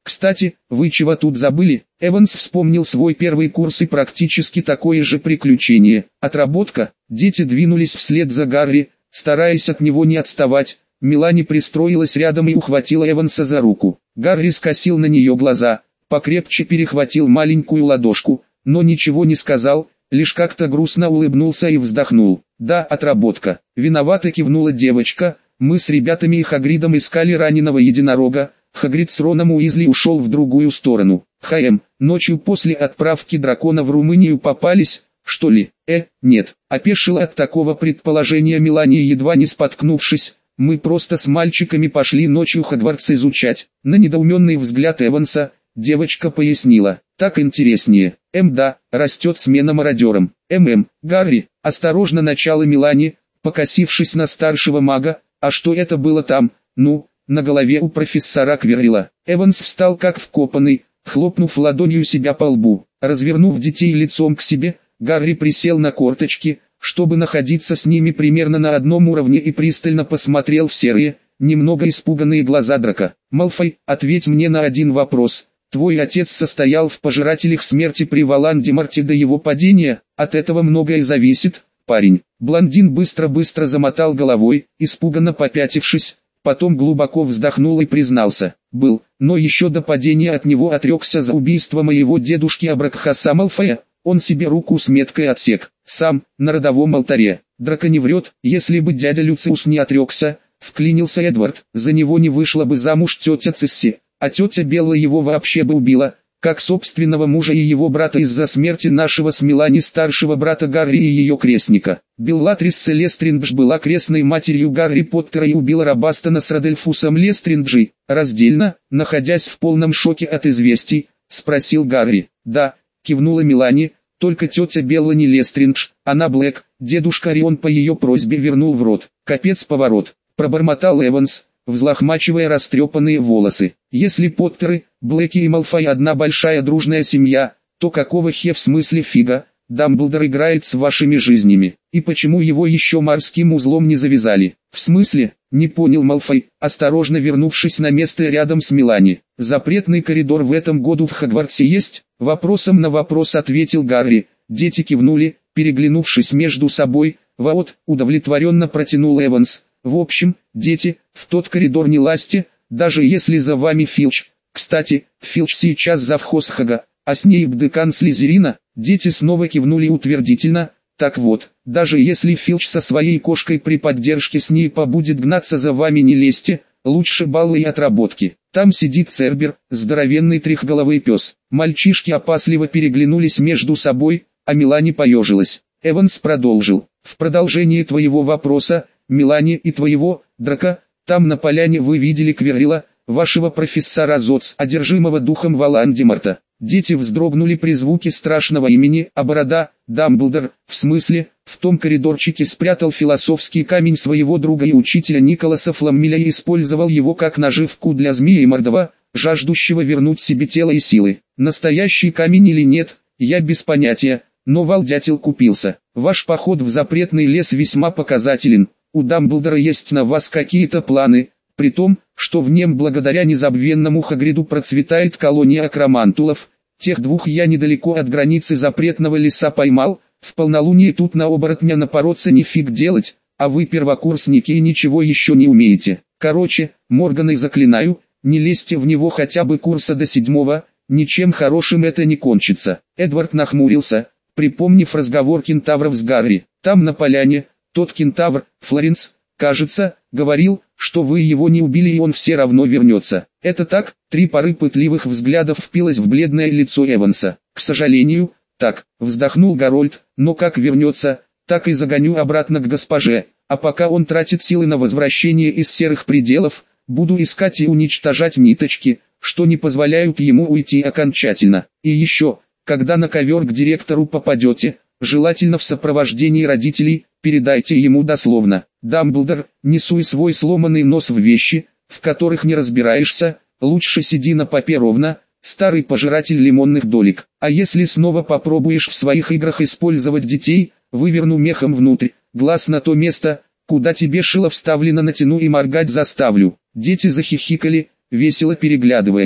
Кстати, вы чего тут забыли? Эванс вспомнил свой первый курс и практически такое же приключение. Отработка. Дети двинулись вслед за Гарри, стараясь от него не отставать. Мелани пристроилась рядом и ухватила Эванса за руку. Гарри скосил на нее глаза, покрепче перехватил маленькую ладошку, но ничего не сказал, лишь как-то грустно улыбнулся и вздохнул. «Да, отработка». Виновато кивнула девочка. «Мы с ребятами и Хагридом искали раненого единорога. Хагрид с Роном Уизли ушел в другую сторону. Ночью после отправки дракона в Румынию попались, что ли?» Нет». Опешила от такого предположения Мелания, едва не споткнувшись. «Мы просто с мальчиками пошли ночью Хогвартс изучать». На недоуменный взгляд Эванса, девочка пояснила. «Так интереснее. Да, растет смена мародерам. Гарри», осторожно начала Мелани, покосившись на старшего мага. «А что это было там?» «Ну, на голове у профессора Квиррелла». Эванс встал как вкопанный, хлопнув ладонью себя по лбу. Развернув детей лицом к себе, Гарри присел на корточки, чтобы находиться с ними примерно на одном уровне, и пристально посмотрел в серые, немного испуганные глаза Драко. «Малфой, ответь мне на один вопрос. Твой отец состоял в пожирателях смерти при Волан-де-Морте до его падения? От этого многое зависит, парень». Блондин быстро-быстро замотал головой, испуганно попятившись, потом глубоко вздохнул и признался. «Был, но еще до падения от него отрекся за убийство моего дедушки Абракхаса Малфоя. Он себе руку с меткой отсек, сам, на родовом алтаре». «Драко не врет, если бы дядя Люциус не отрекся», вклинился Эдвард, «за него не вышла бы замуж тетя Цисси, а тетя Белла его вообще бы убила, как собственного мужа и его брата из-за смерти нашего с Мелани старшего брата Гарри и ее крестника. Беллатрисса Лестриндж была крестной матерью Гарри Поттера и убила Робастона с Родольфусом Лестринджи». Раздельно, находясь в полном шоке от известий, спросил Гарри. «Да», кивнула Мелани, «только тетя Белла не Лестриндж, она Блэк». Дедушка Рион по ее просьбе вернул в рот. «Капец поворот», пробормотал Эванс, взлохмачивая растрепанные волосы. «Если Поттеры, Блэки и Малфой одна большая дружная семья, то какого в смысле фига, Дамблдор играет с вашими жизнями? И почему его еще морским узлом не завязали?» «В смысле?» — не понял Малфой, осторожно вернувшись на место рядом с Мелани. «Запретный коридор в этом году в Хогвартсе есть?» Вопросом на вопрос ответил Гарри. Дети кивнули, переглянувшись между собой. «Вот», — удовлетворенно протянул Эванс. «В общем, дети, в тот коридор не лазьте, даже если за вами Филч. Кстати, Филч сейчас завхоз Хага, а Снейп декан Слизерина». Дети снова кивнули утвердительно. «Так вот, даже если Филч со своей кошкой при поддержке Снейпа будет гнаться за вами, не лезьте, лучше баллы и отработки. Там сидит Цербер, здоровенный трехголовый пес». Мальчишки опасливо переглянулись между собой, а Мелани поежилась. Эванс продолжил. «В продолжении твоего вопроса, Мелани, и твоего, Драко, там на поляне вы видели Квиррелла, вашего профессора Зоц, одержимого духом Волан-де-Морта». Дети вздрогнули при звуке страшного имени, а борода, Дамблдор, в смысле, в том коридорчике спрятал философский камень своего друга и учителя Николаса Фламеля и использовал его как наживку для змеи Мордова, жаждущего вернуть себе тело и силы. Настоящий камень или нет, я без понятия, но Вал-дятел купился. Ваш поход в запретный лес весьма показателен. У Дамблдора есть на вас какие-то планы, при том, что в нем благодаря незабвенному Хагриду процветает колония акромантулов. Тех двух я недалеко от границы запретного леса поймал. В полнолуние тут на оборотня напороться не фиг делать, а вы первокурсники и ничего еще не умеете. Короче, Морганой заклинаю, не лезьте в него хотя бы курса до 7-го, ничем хорошим это не кончится». Эдвард нахмурился, припомнив разговор кентавров с Гарри. «Там на поляне, тот кентавр, Флоренс, кажется, говорил, что вы его не убили и он все равно вернется. Это так?» 3 пары пытливых взглядов впилось в бледное лицо Эванса. «К сожалению, так», вздохнул Гарольд, «но как вернется, так и загоню обратно к госпоже, а пока он тратит силы на возвращение из серых пределов, буду искать и уничтожать ниточки, что не позволяют ему уйти окончательно. И еще, когда на ковер к директору попадете, желательно в сопровождении родителей, передайте ему дословно: Дамблдор, не суй свой сломанный нос в вещи, в которых не разбираешься, лучше сиди на попе ровно, старый пожиратель лимонных долек. А если снова попробуешь в своих играх использовать детей, выверну мехом внутрь, глаз на то место, куда тебе шило вставлено натяну и моргать заставлю». Дети захихикали, весело переглядываясь.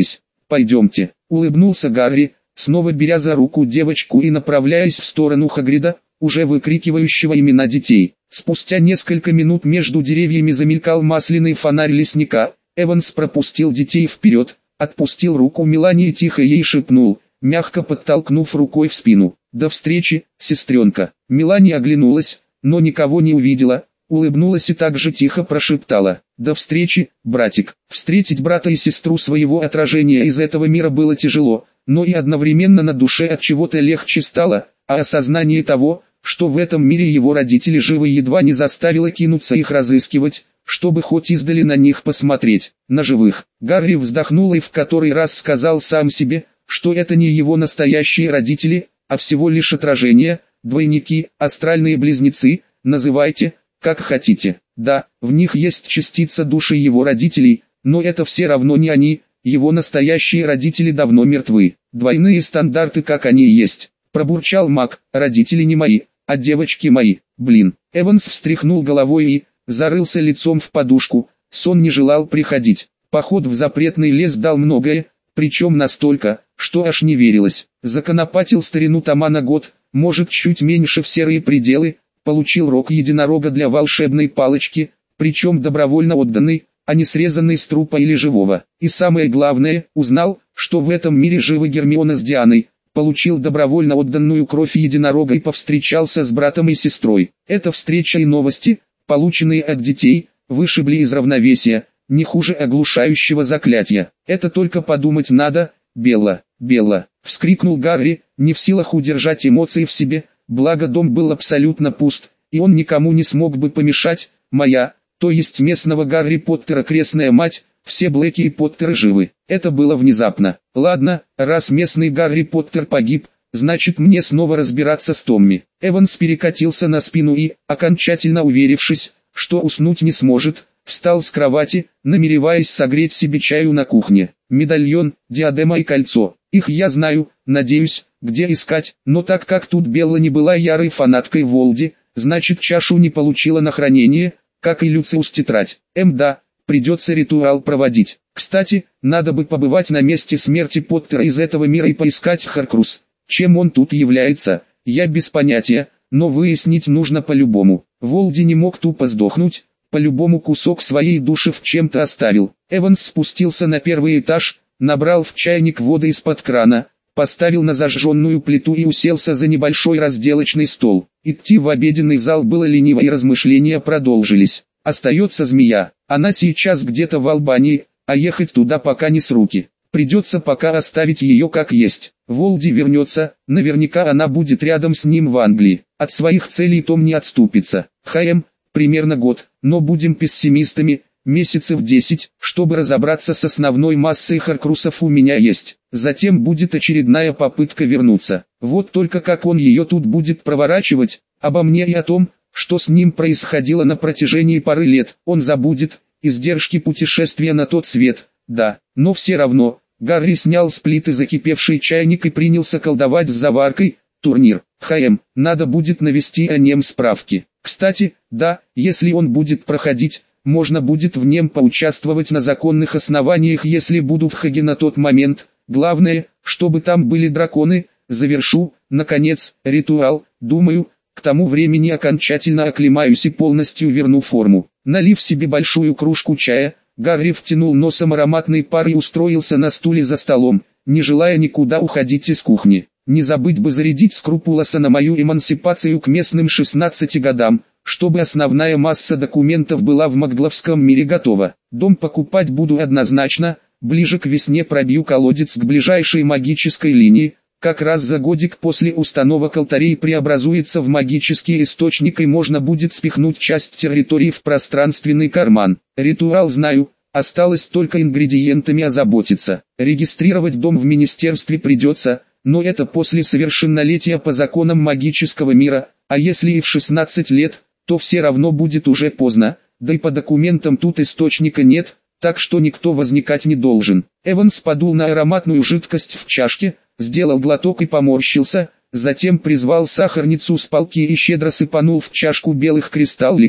Пойдемте, улыбнулся Гарри, снова беря за руку девочку и направляясь в сторону Хагрида, уже выкрикивающего имена детей. Спустя несколько минут между деревьями замелькал масляный фонарь лесника. Эванс пропустил детей вперед, отпустил руку Мелании и тихо ей шепнул, мягко подтолкнув рукой в спину. «До встречи, сестренка». Мелания оглянулась, но никого не увидела, улыбнулась и также тихо прошептала: «До встречи, братик». Встретить брата и сестру своего отражения из этого мира было тяжело, но и одновременно на душе от чего-то легче стало, а осознание того, что в этом мире его родители живы, едва не заставило кинуться их разыскивать, чтобы хоть издали на них посмотреть, на живых. Гарри вздохнул и в который раз сказал сам себе, что это не его настоящие родители, а всего лишь отражения, двойники, астральные близнецы, называйте, как хотите. Да, в них есть частица души его родителей, но это все равно не они, его настоящие родители давно мертвы. Двойные стандарты, как они и есть. Пробурчал маг: родители не мои, а девочки мои. Блин. Эванс встряхнул головой и зарылся лицом в подушку. Сон не желал приходить. Поход в запретный лес дал многое, причем настолько, что аж не верилось. Законопатил старину Тома на год, может чуть меньше в серые пределы, получил рог единорога для волшебной палочки, причем добровольно отданный, а не срезанный с трупа или живого. И самое главное, узнал, что в этом мире живы Гермиона с Дианой, получил добровольно отданную кровь единорога и повстречался с братом и сестрой. Эта встреча и новости, полученные от детей, вышибли из равновесия, не хуже оглушающего заклятия. Это только подумать надо. «Белла, Белла!» — вскрикнул Гарри, не в силах удержать эмоции в себе, благо дом был абсолютно пуст, и он никому не смог бы помешать. Моя, то есть местного Гарри Поттера крестная мать, все Блэки и Поттеры живы. Это было внезапно. Ладно, раз местный Гарри Поттер погиб, значит мне снова разбираться с Томми. Эванс перекатился на спину и, окончательно уверившись, что уснуть не сможет, встал с кровати, намереваясь согреть себе чаю на кухне. Медальон, диадема и кольцо. Их я знаю, надеюсь, где искать, но так как тут Белла не была ярой фанаткой Волди, значит чашу не получила на хранение, как и Люциус тетрадь. Да, придется ритуал проводить. Кстати, надо бы побывать на месте смерти Поттера из этого мира и поискать Хоркрус. Чем он тут является, я без понятия, но выяснить нужно по-любому. Волди не мог тупо сдохнуть, по-любому кусок своей души в чем-то оставил. Эванс спустился на первый этаж, набрал в чайник воды из-под крана, поставил на зажженную плиту и уселся за небольшой разделочный стол. Идти в обеденный зал было лениво и размышления продолжились. Остается змея, она сейчас где-то в Албании, а ехать туда пока не с руки. Придется пока оставить ее как есть. Волди вернется, наверняка она будет рядом с ним в Англии. От своих целей Том не отступится. Примерно год, но будем пессимистами, месяцев 10, чтобы разобраться с основной массой Хоркрусов у меня есть. Затем будет очередная попытка вернуться. Вот только как он ее тут будет проворачивать, обо мне и о том, что с ним происходило на протяжении пары лет, он забудет, издержки путешествия на тот свет, да, но все равно. Гарри снял с плиты закипевший чайник и принялся колдовать с заваркой. Турнир. Надо будет навести о нем справки. Кстати, да, если он будет проходить, можно будет в нем поучаствовать на законных основаниях, если буду в Хаге на тот момент. Главное, чтобы там были драконы. Завершу, наконец, ритуал, думаю, к тому времени окончательно оклемаюсь и полностью верну форму. Налив себе большую кружку чая, Гарри втянул носом ароматный пар и устроился на стуле за столом, не желая никуда уходить из кухни. Не забыть бы зарядить скрупулоса на мою эмансипацию к местным 16 годам, чтобы основная масса документов была в Макгловском мире готова. Дом покупать буду однозначно, ближе к весне пробью колодец к ближайшей магической линии, как раз за годик после установок алтарей преобразуется в магический источник и можно будет спихнуть часть территории в пространственный карман. Ритуал знаю, осталось только ингредиентами озаботиться. Регистрировать дом в министерстве придется, но это после совершеннолетия по законам магического мира, а если и в 16 лет, то все равно будет уже поздно, да и по документам тут источника нет, так что никто возникать не должен. Эванс подул на ароматную жидкость в чашке, сделал глоток и поморщился, затем призвал сахарницу с полки и щедро сыпанул в чашку белых кристалликов,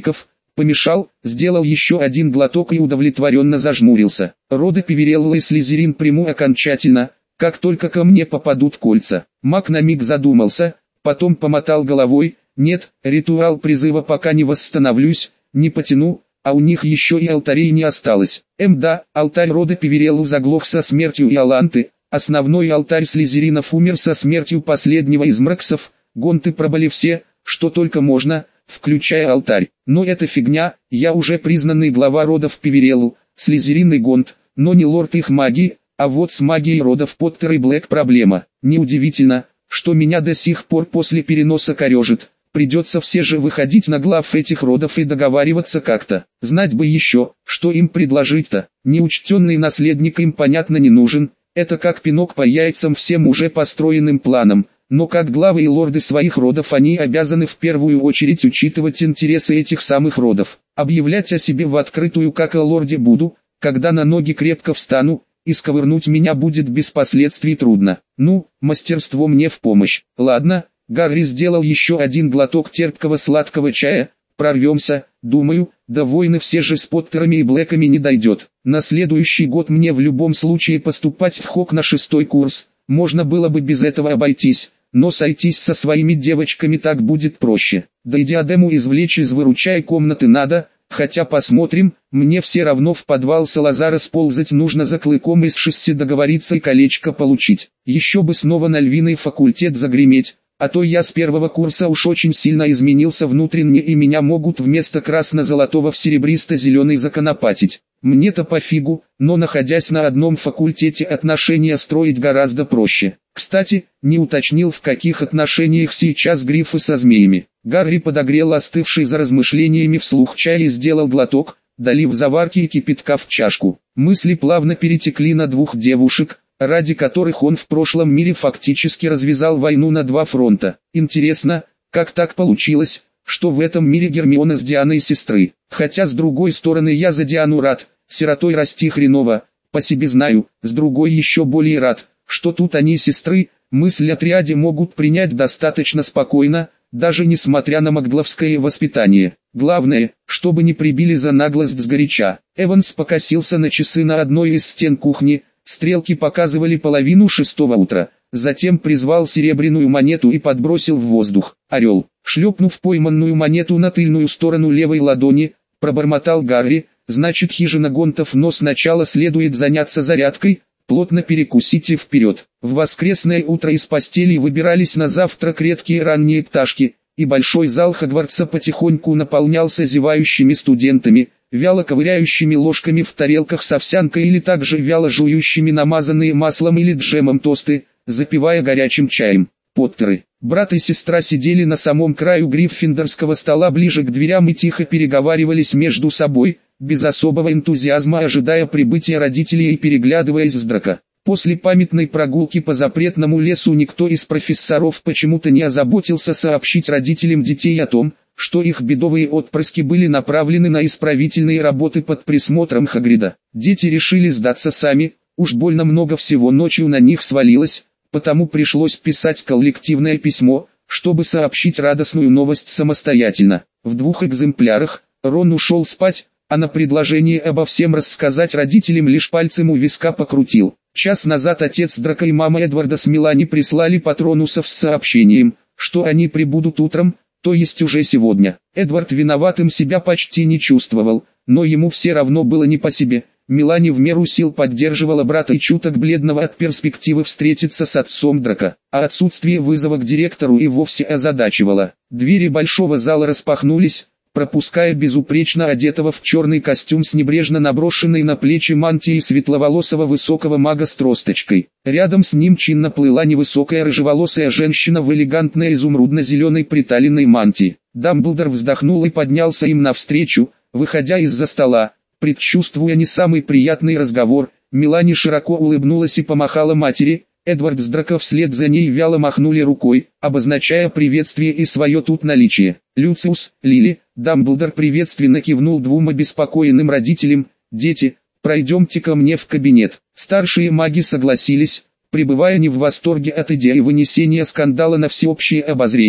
Помешал, сделал еще один глоток и удовлетворенно зажмурился. Роды Певерелла и Слизерин приму окончательно, как только ко мне попадут кольца. Маг на миг задумался, потом помотал головой: нет, ритуал призыва пока не восстановлюсь, не потяну, а у них еще и алтарей не осталось. Да, алтарь рода Певереллу заглох со смертью Иоланты, основной алтарь Слизеринов умер со смертью последнего из Мраксов, гонты пробыли все, что только можно, включая алтарь. Но это фигня, я уже признанный глава родов Певереллу, Слизерин и Гонт, но не лорд их магии, а вот с магией родов Поттер и Блэк проблема. Неудивительно, что меня до сих пор после переноса корежит. Придется все же выходить на глав этих родов и договариваться как-то. Знать бы еще, что им предложить-то. Неучтенный наследник им понятно не нужен, это как пинок по яйцам всем уже построенным планам. Но как главы и лорды своих родов они обязаны в первую очередь учитывать интересы этих самых родов. Объявлять о себе в открытую как о лорде буду, когда на ноги крепко встану, и сковырнуть меня будет без последствий трудно. Ну, мастерство мне в помощь. Ладно, Гарри сделал еще один глоток терпкого сладкого чая. Прорвемся, думаю, до войны все же с Поттерами и Блэками не дойдет. На следующий год мне в любом случае поступать в ХОК на 6-й курс. Можно было бы без этого обойтись, но сойтись со своими девочками так будет проще. Да и диадему извлечь из выручай комнаты надо, хотя посмотрим, мне все равно в подвал Салазара сползать нужно за клыком из шасси договориться и колечко получить. Еще бы снова на львиный факультет загреметь. А то я с первого курса уж очень сильно изменился внутренне и меня могут вместо красно-золотого в серебристо-зеленый законопатить. Мне-то пофигу, но находясь на одном факультете отношения строить гораздо проще. Кстати, не уточнил в каких отношениях сейчас грифы со змеями. Гарри подогрел остывший за размышлениями вслух чай и сделал глоток, долив заварки и кипятка в чашку. Мысли плавно перетекли на двух девушек, ради которых он в прошлом мире фактически развязал войну на два фронта. Интересно, как так получилось, что в этом мире Гермиона с Дианой сестры. Хотя с другой стороны я за Диану рад, сиротой расти хреново, по себе знаю, с другой еще более рад, что тут они сестры, мысль о триаде могут принять достаточно спокойно, даже несмотря на магловское воспитание. Главное, чтобы не прибили за наглость сгоряча. Эванс покосился на часы на одной из стен кухни. Стрелки показывали 5:30 утра, затем призвал серебряную монету и подбросил в воздух. Орел, шлепнув пойманную монету на тыльную сторону левой ладони, пробормотал Гарри: значит хижина гонтов, но сначала следует заняться зарядкой, плотно перекусите вперед. В воскресное утро из постели выбирались на завтрак редкие ранние пташки, и большой зал Хогвартса потихоньку наполнялся зевающими студентами, вяло ковыряющими ложками в тарелках с овсянкой или также вяло жующими намазанные маслом или джемом тосты, запивая горячим чаем. Поттеры, брат и сестра сидели на самом краю гриффиндорского стола ближе к дверям и тихо переговаривались между собой, без особого энтузиазма ожидая прибытия родителей и переглядываясь с Драко. После памятной прогулки по запретному лесу никто из профессоров почему-то не озаботился сообщить родителям детей о том, что их бедовые отпрыски были направлены на исправительные работы под присмотром Хагрида. Дети решили сдаться сами, уж больно много всего ночью на них свалилось, потому пришлось писать коллективное письмо, чтобы сообщить радостную новость самостоятельно. В 2 экземплярах. Рон ушел спать, а на предложение обо всем рассказать родителям лишь пальцем у виска покрутил. Час назад отец Драко и мама Эдварда с Мелани прислали патронусов с сообщением, что они прибудут утром, то есть уже сегодня. Эдвард виноватым себя почти не чувствовал, но ему все равно было не по себе. Мелани в меру сил поддерживала брата и чуток бледного от перспективы встретиться с отцом Драко, а отсутствие вызова к директору и вовсе озадачивало. Двери большого зала распахнулись, пропуская безупречно одетого в черный костюм с небрежно наброшенной на плечи мантией светловолосого высокого мага с тросточкой. Рядом с ним чинно плыла невысокая рыжеволосая женщина в элегантной изумрудно-зеленой приталенной мантии. Дамблдор вздохнул и поднялся им навстречу, выходя из-за стола, предчувствуя не самый приятный разговор. Мелани широко улыбнулась и помахала матери. Эдвард с Драко вслед за ней вяло махнули рукой, обозначая приветствие и свое тут наличие. Люциус, Лили, Дамблдор приветственно кивнул 2 обеспокоенным родителям. «Дети, пройдемте ко мне в кабинет». Старшие маги согласились, пребывая не в восторге от идеи вынесения скандала на всеобщее обозрение.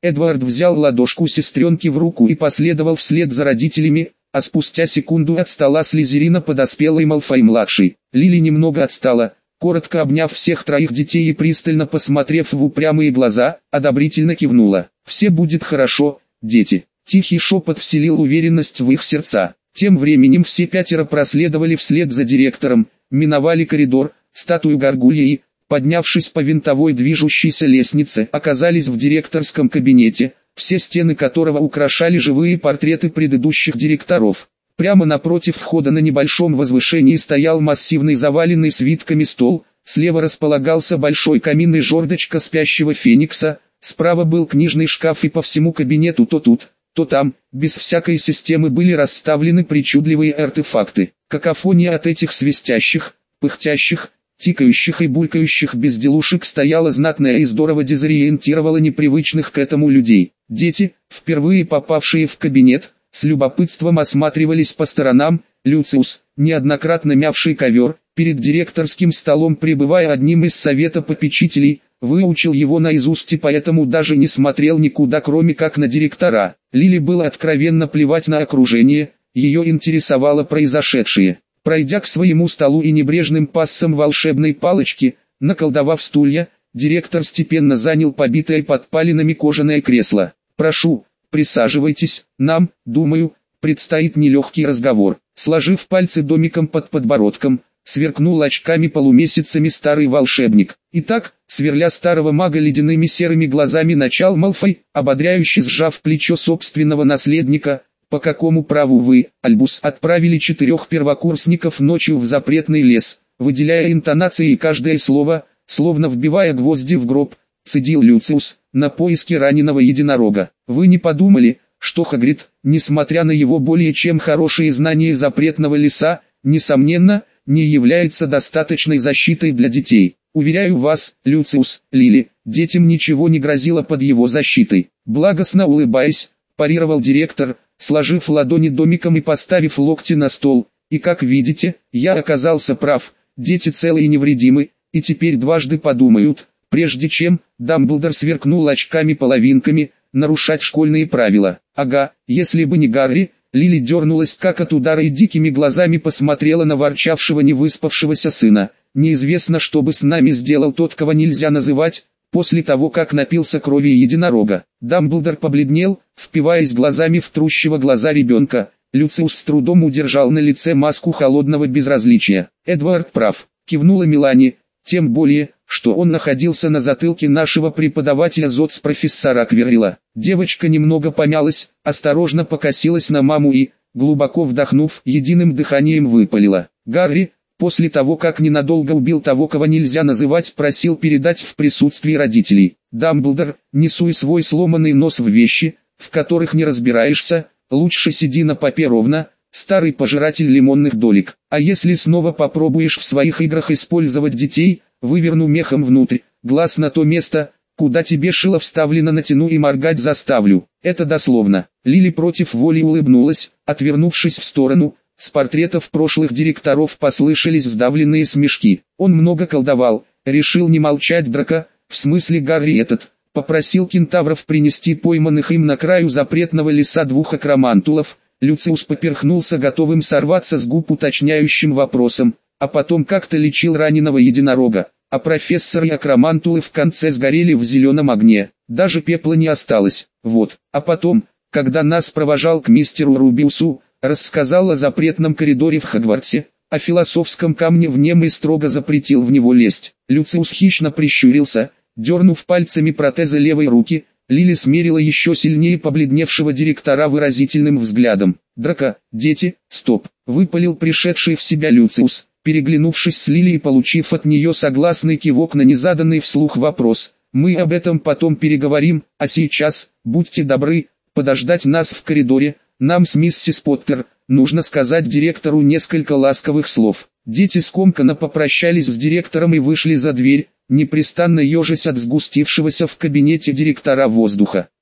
Эдвард взял ладошку сестренки в руку и последовал вслед за родителями, а спустя секунду от стола Слизерина подоспел и Малфой-младший. Лили немного отстала, коротко обняв всех троих детей и пристально посмотрев в упрямые глаза, одобрительно кивнула. «Все будет хорошо, дети». Тихий шепот вселил уверенность в их сердца. Тем временем все пятеро проследовали вслед за директором, миновали коридор, статую Гаргульи и, поднявшись по винтовой движущейся лестнице, оказались в директорском кабинете, все стены которого украшали живые портреты предыдущих директоров. Прямо напротив входа на небольшом возвышении стоял массивный заваленный свитками стол, слева располагался большой камин и жердочка спящего феникса, справа был книжный шкаф и по всему кабинету то тут, то там, без всякой системы были расставлены причудливые артефакты. Какофония от этих свистящих, пыхтящих, тикающих и булькающих безделушек стояла знатная и здорово дезориентировала непривычных к этому людей. Дети, впервые попавшие в кабинет, с любопытством осматривались по сторонам. Люциус, неоднократно мявший ковер, перед директорским столом пребывая одним из совета попечителей, выучил его наизусть и поэтому даже не смотрел никуда кроме как на директора. Лили было откровенно плевать на окружение, ее интересовало произошедшее. Пройдя к своему столу и небрежным пассом волшебной палочки, наколдовав стулья, директор степенно занял побитое подпалинами кожаное кресло. «Прошу, присаживайтесь, нам, думаю, предстоит нелегкий разговор». Сложив пальцы домиком под подбородком, сверкнул очками-полумесяцами старый волшебник. «Итак», сверля старого мага ледяными серыми глазами, начал Малфой, ободряюще сжав плечо собственного наследника. «По какому праву вы, Альбус, отправили 4 первокурсников ночью в запретный лес?» Выделяя интонации и каждое слово, словно вбивая гвозди в гроб, цедил Люциус, «на поиски раненого единорога. Вы не подумали, что Хагрид, несмотря на его более чем хорошие знания запретного леса, несомненно, не является достаточной защитой для детей? Уверяю вас, Люциус, Лили, детям ничего не грозило под его защитой». Благостно улыбаясь, парировал директор, сложив ладони домиком и поставив локти на стол. «И как видите, я оказался прав, дети целы и невредимы, и теперь дважды подумают, прежде чем», Дамблдор сверкнул очками-половинками, «нарушать школьные правила». «Ага, если бы не Гарри». Лили дернулась как от удара и дикими глазами посмотрела на ворчавшего невыспавшегося сына. «Неизвестно, что бы с нами сделал тот, кого нельзя называть, после того, как напился крови единорога». Дамблдор побледнел, впиваясь глазами в трущего глаза ребенка. Люциус с трудом удержал на лице маску холодного безразличия. «Эдвард прав», кивнула Мелани, «тем более, что он находился на затылке нашего преподавателя зоц-профессора Квиррилла». Девочка немного помялась, осторожно покосилась на маму и, глубоко вдохнув, единым дыханием выпалила: «Гарри, после того как ненадолго убил того, кого нельзя называть, просил передать в присутствии родителей». «Дамблдор, не суй свой сломанный нос в вещи, в которых не разбираешься, лучше сиди на попе ровно, старый пожиратель лимонных долек. А если снова попробуешь в своих играх использовать детей, выверну мехом внутрь, глаз на то место, куда тебе шило вставлено, натяну и моргать заставлю». Это дословно. Лили против воли улыбнулась, отвернувшись в сторону. С портретов прошлых директоров послышались сдавленные смешки. «Он много колдовал», решил не молчать Драко, «в смысле Гарри этот». Попросил кентавров принести пойманных им на краю запретного леса 2 акромантулов. Люциус поперхнулся готовым сорваться с губ уточняющим вопросом, а потом как-то лечил раненого единорога, а профессор и акромантулы в конце сгорели в зеленом огне, даже пепла не осталось. Вот, а потом, когда нас провожал к мистеру Рубиусу, рассказал о запретном коридоре в Хогвартсе, о философском камне в нем и строго запретил в него лезть. Люциус хищно прищурился, дернув пальцами протеза левой руки. Лили смерила еще сильнее побледневшего директора выразительным взглядом. «Драко, дети, стоп!» — выпалил пришедший в себя Люциус, переглянувшись с Лили и получив от нее согласный кивок на незаданный вслух вопрос. «Мы об этом потом переговорим, а сейчас, будьте добры, подождать нас в коридоре, нам с миссис Поттер нужно сказать директору несколько ласковых слов». Дети скомканно попрощались с директором и вышли за дверь, непрестанно ежась от сгустившегося в кабинете директора воздуха.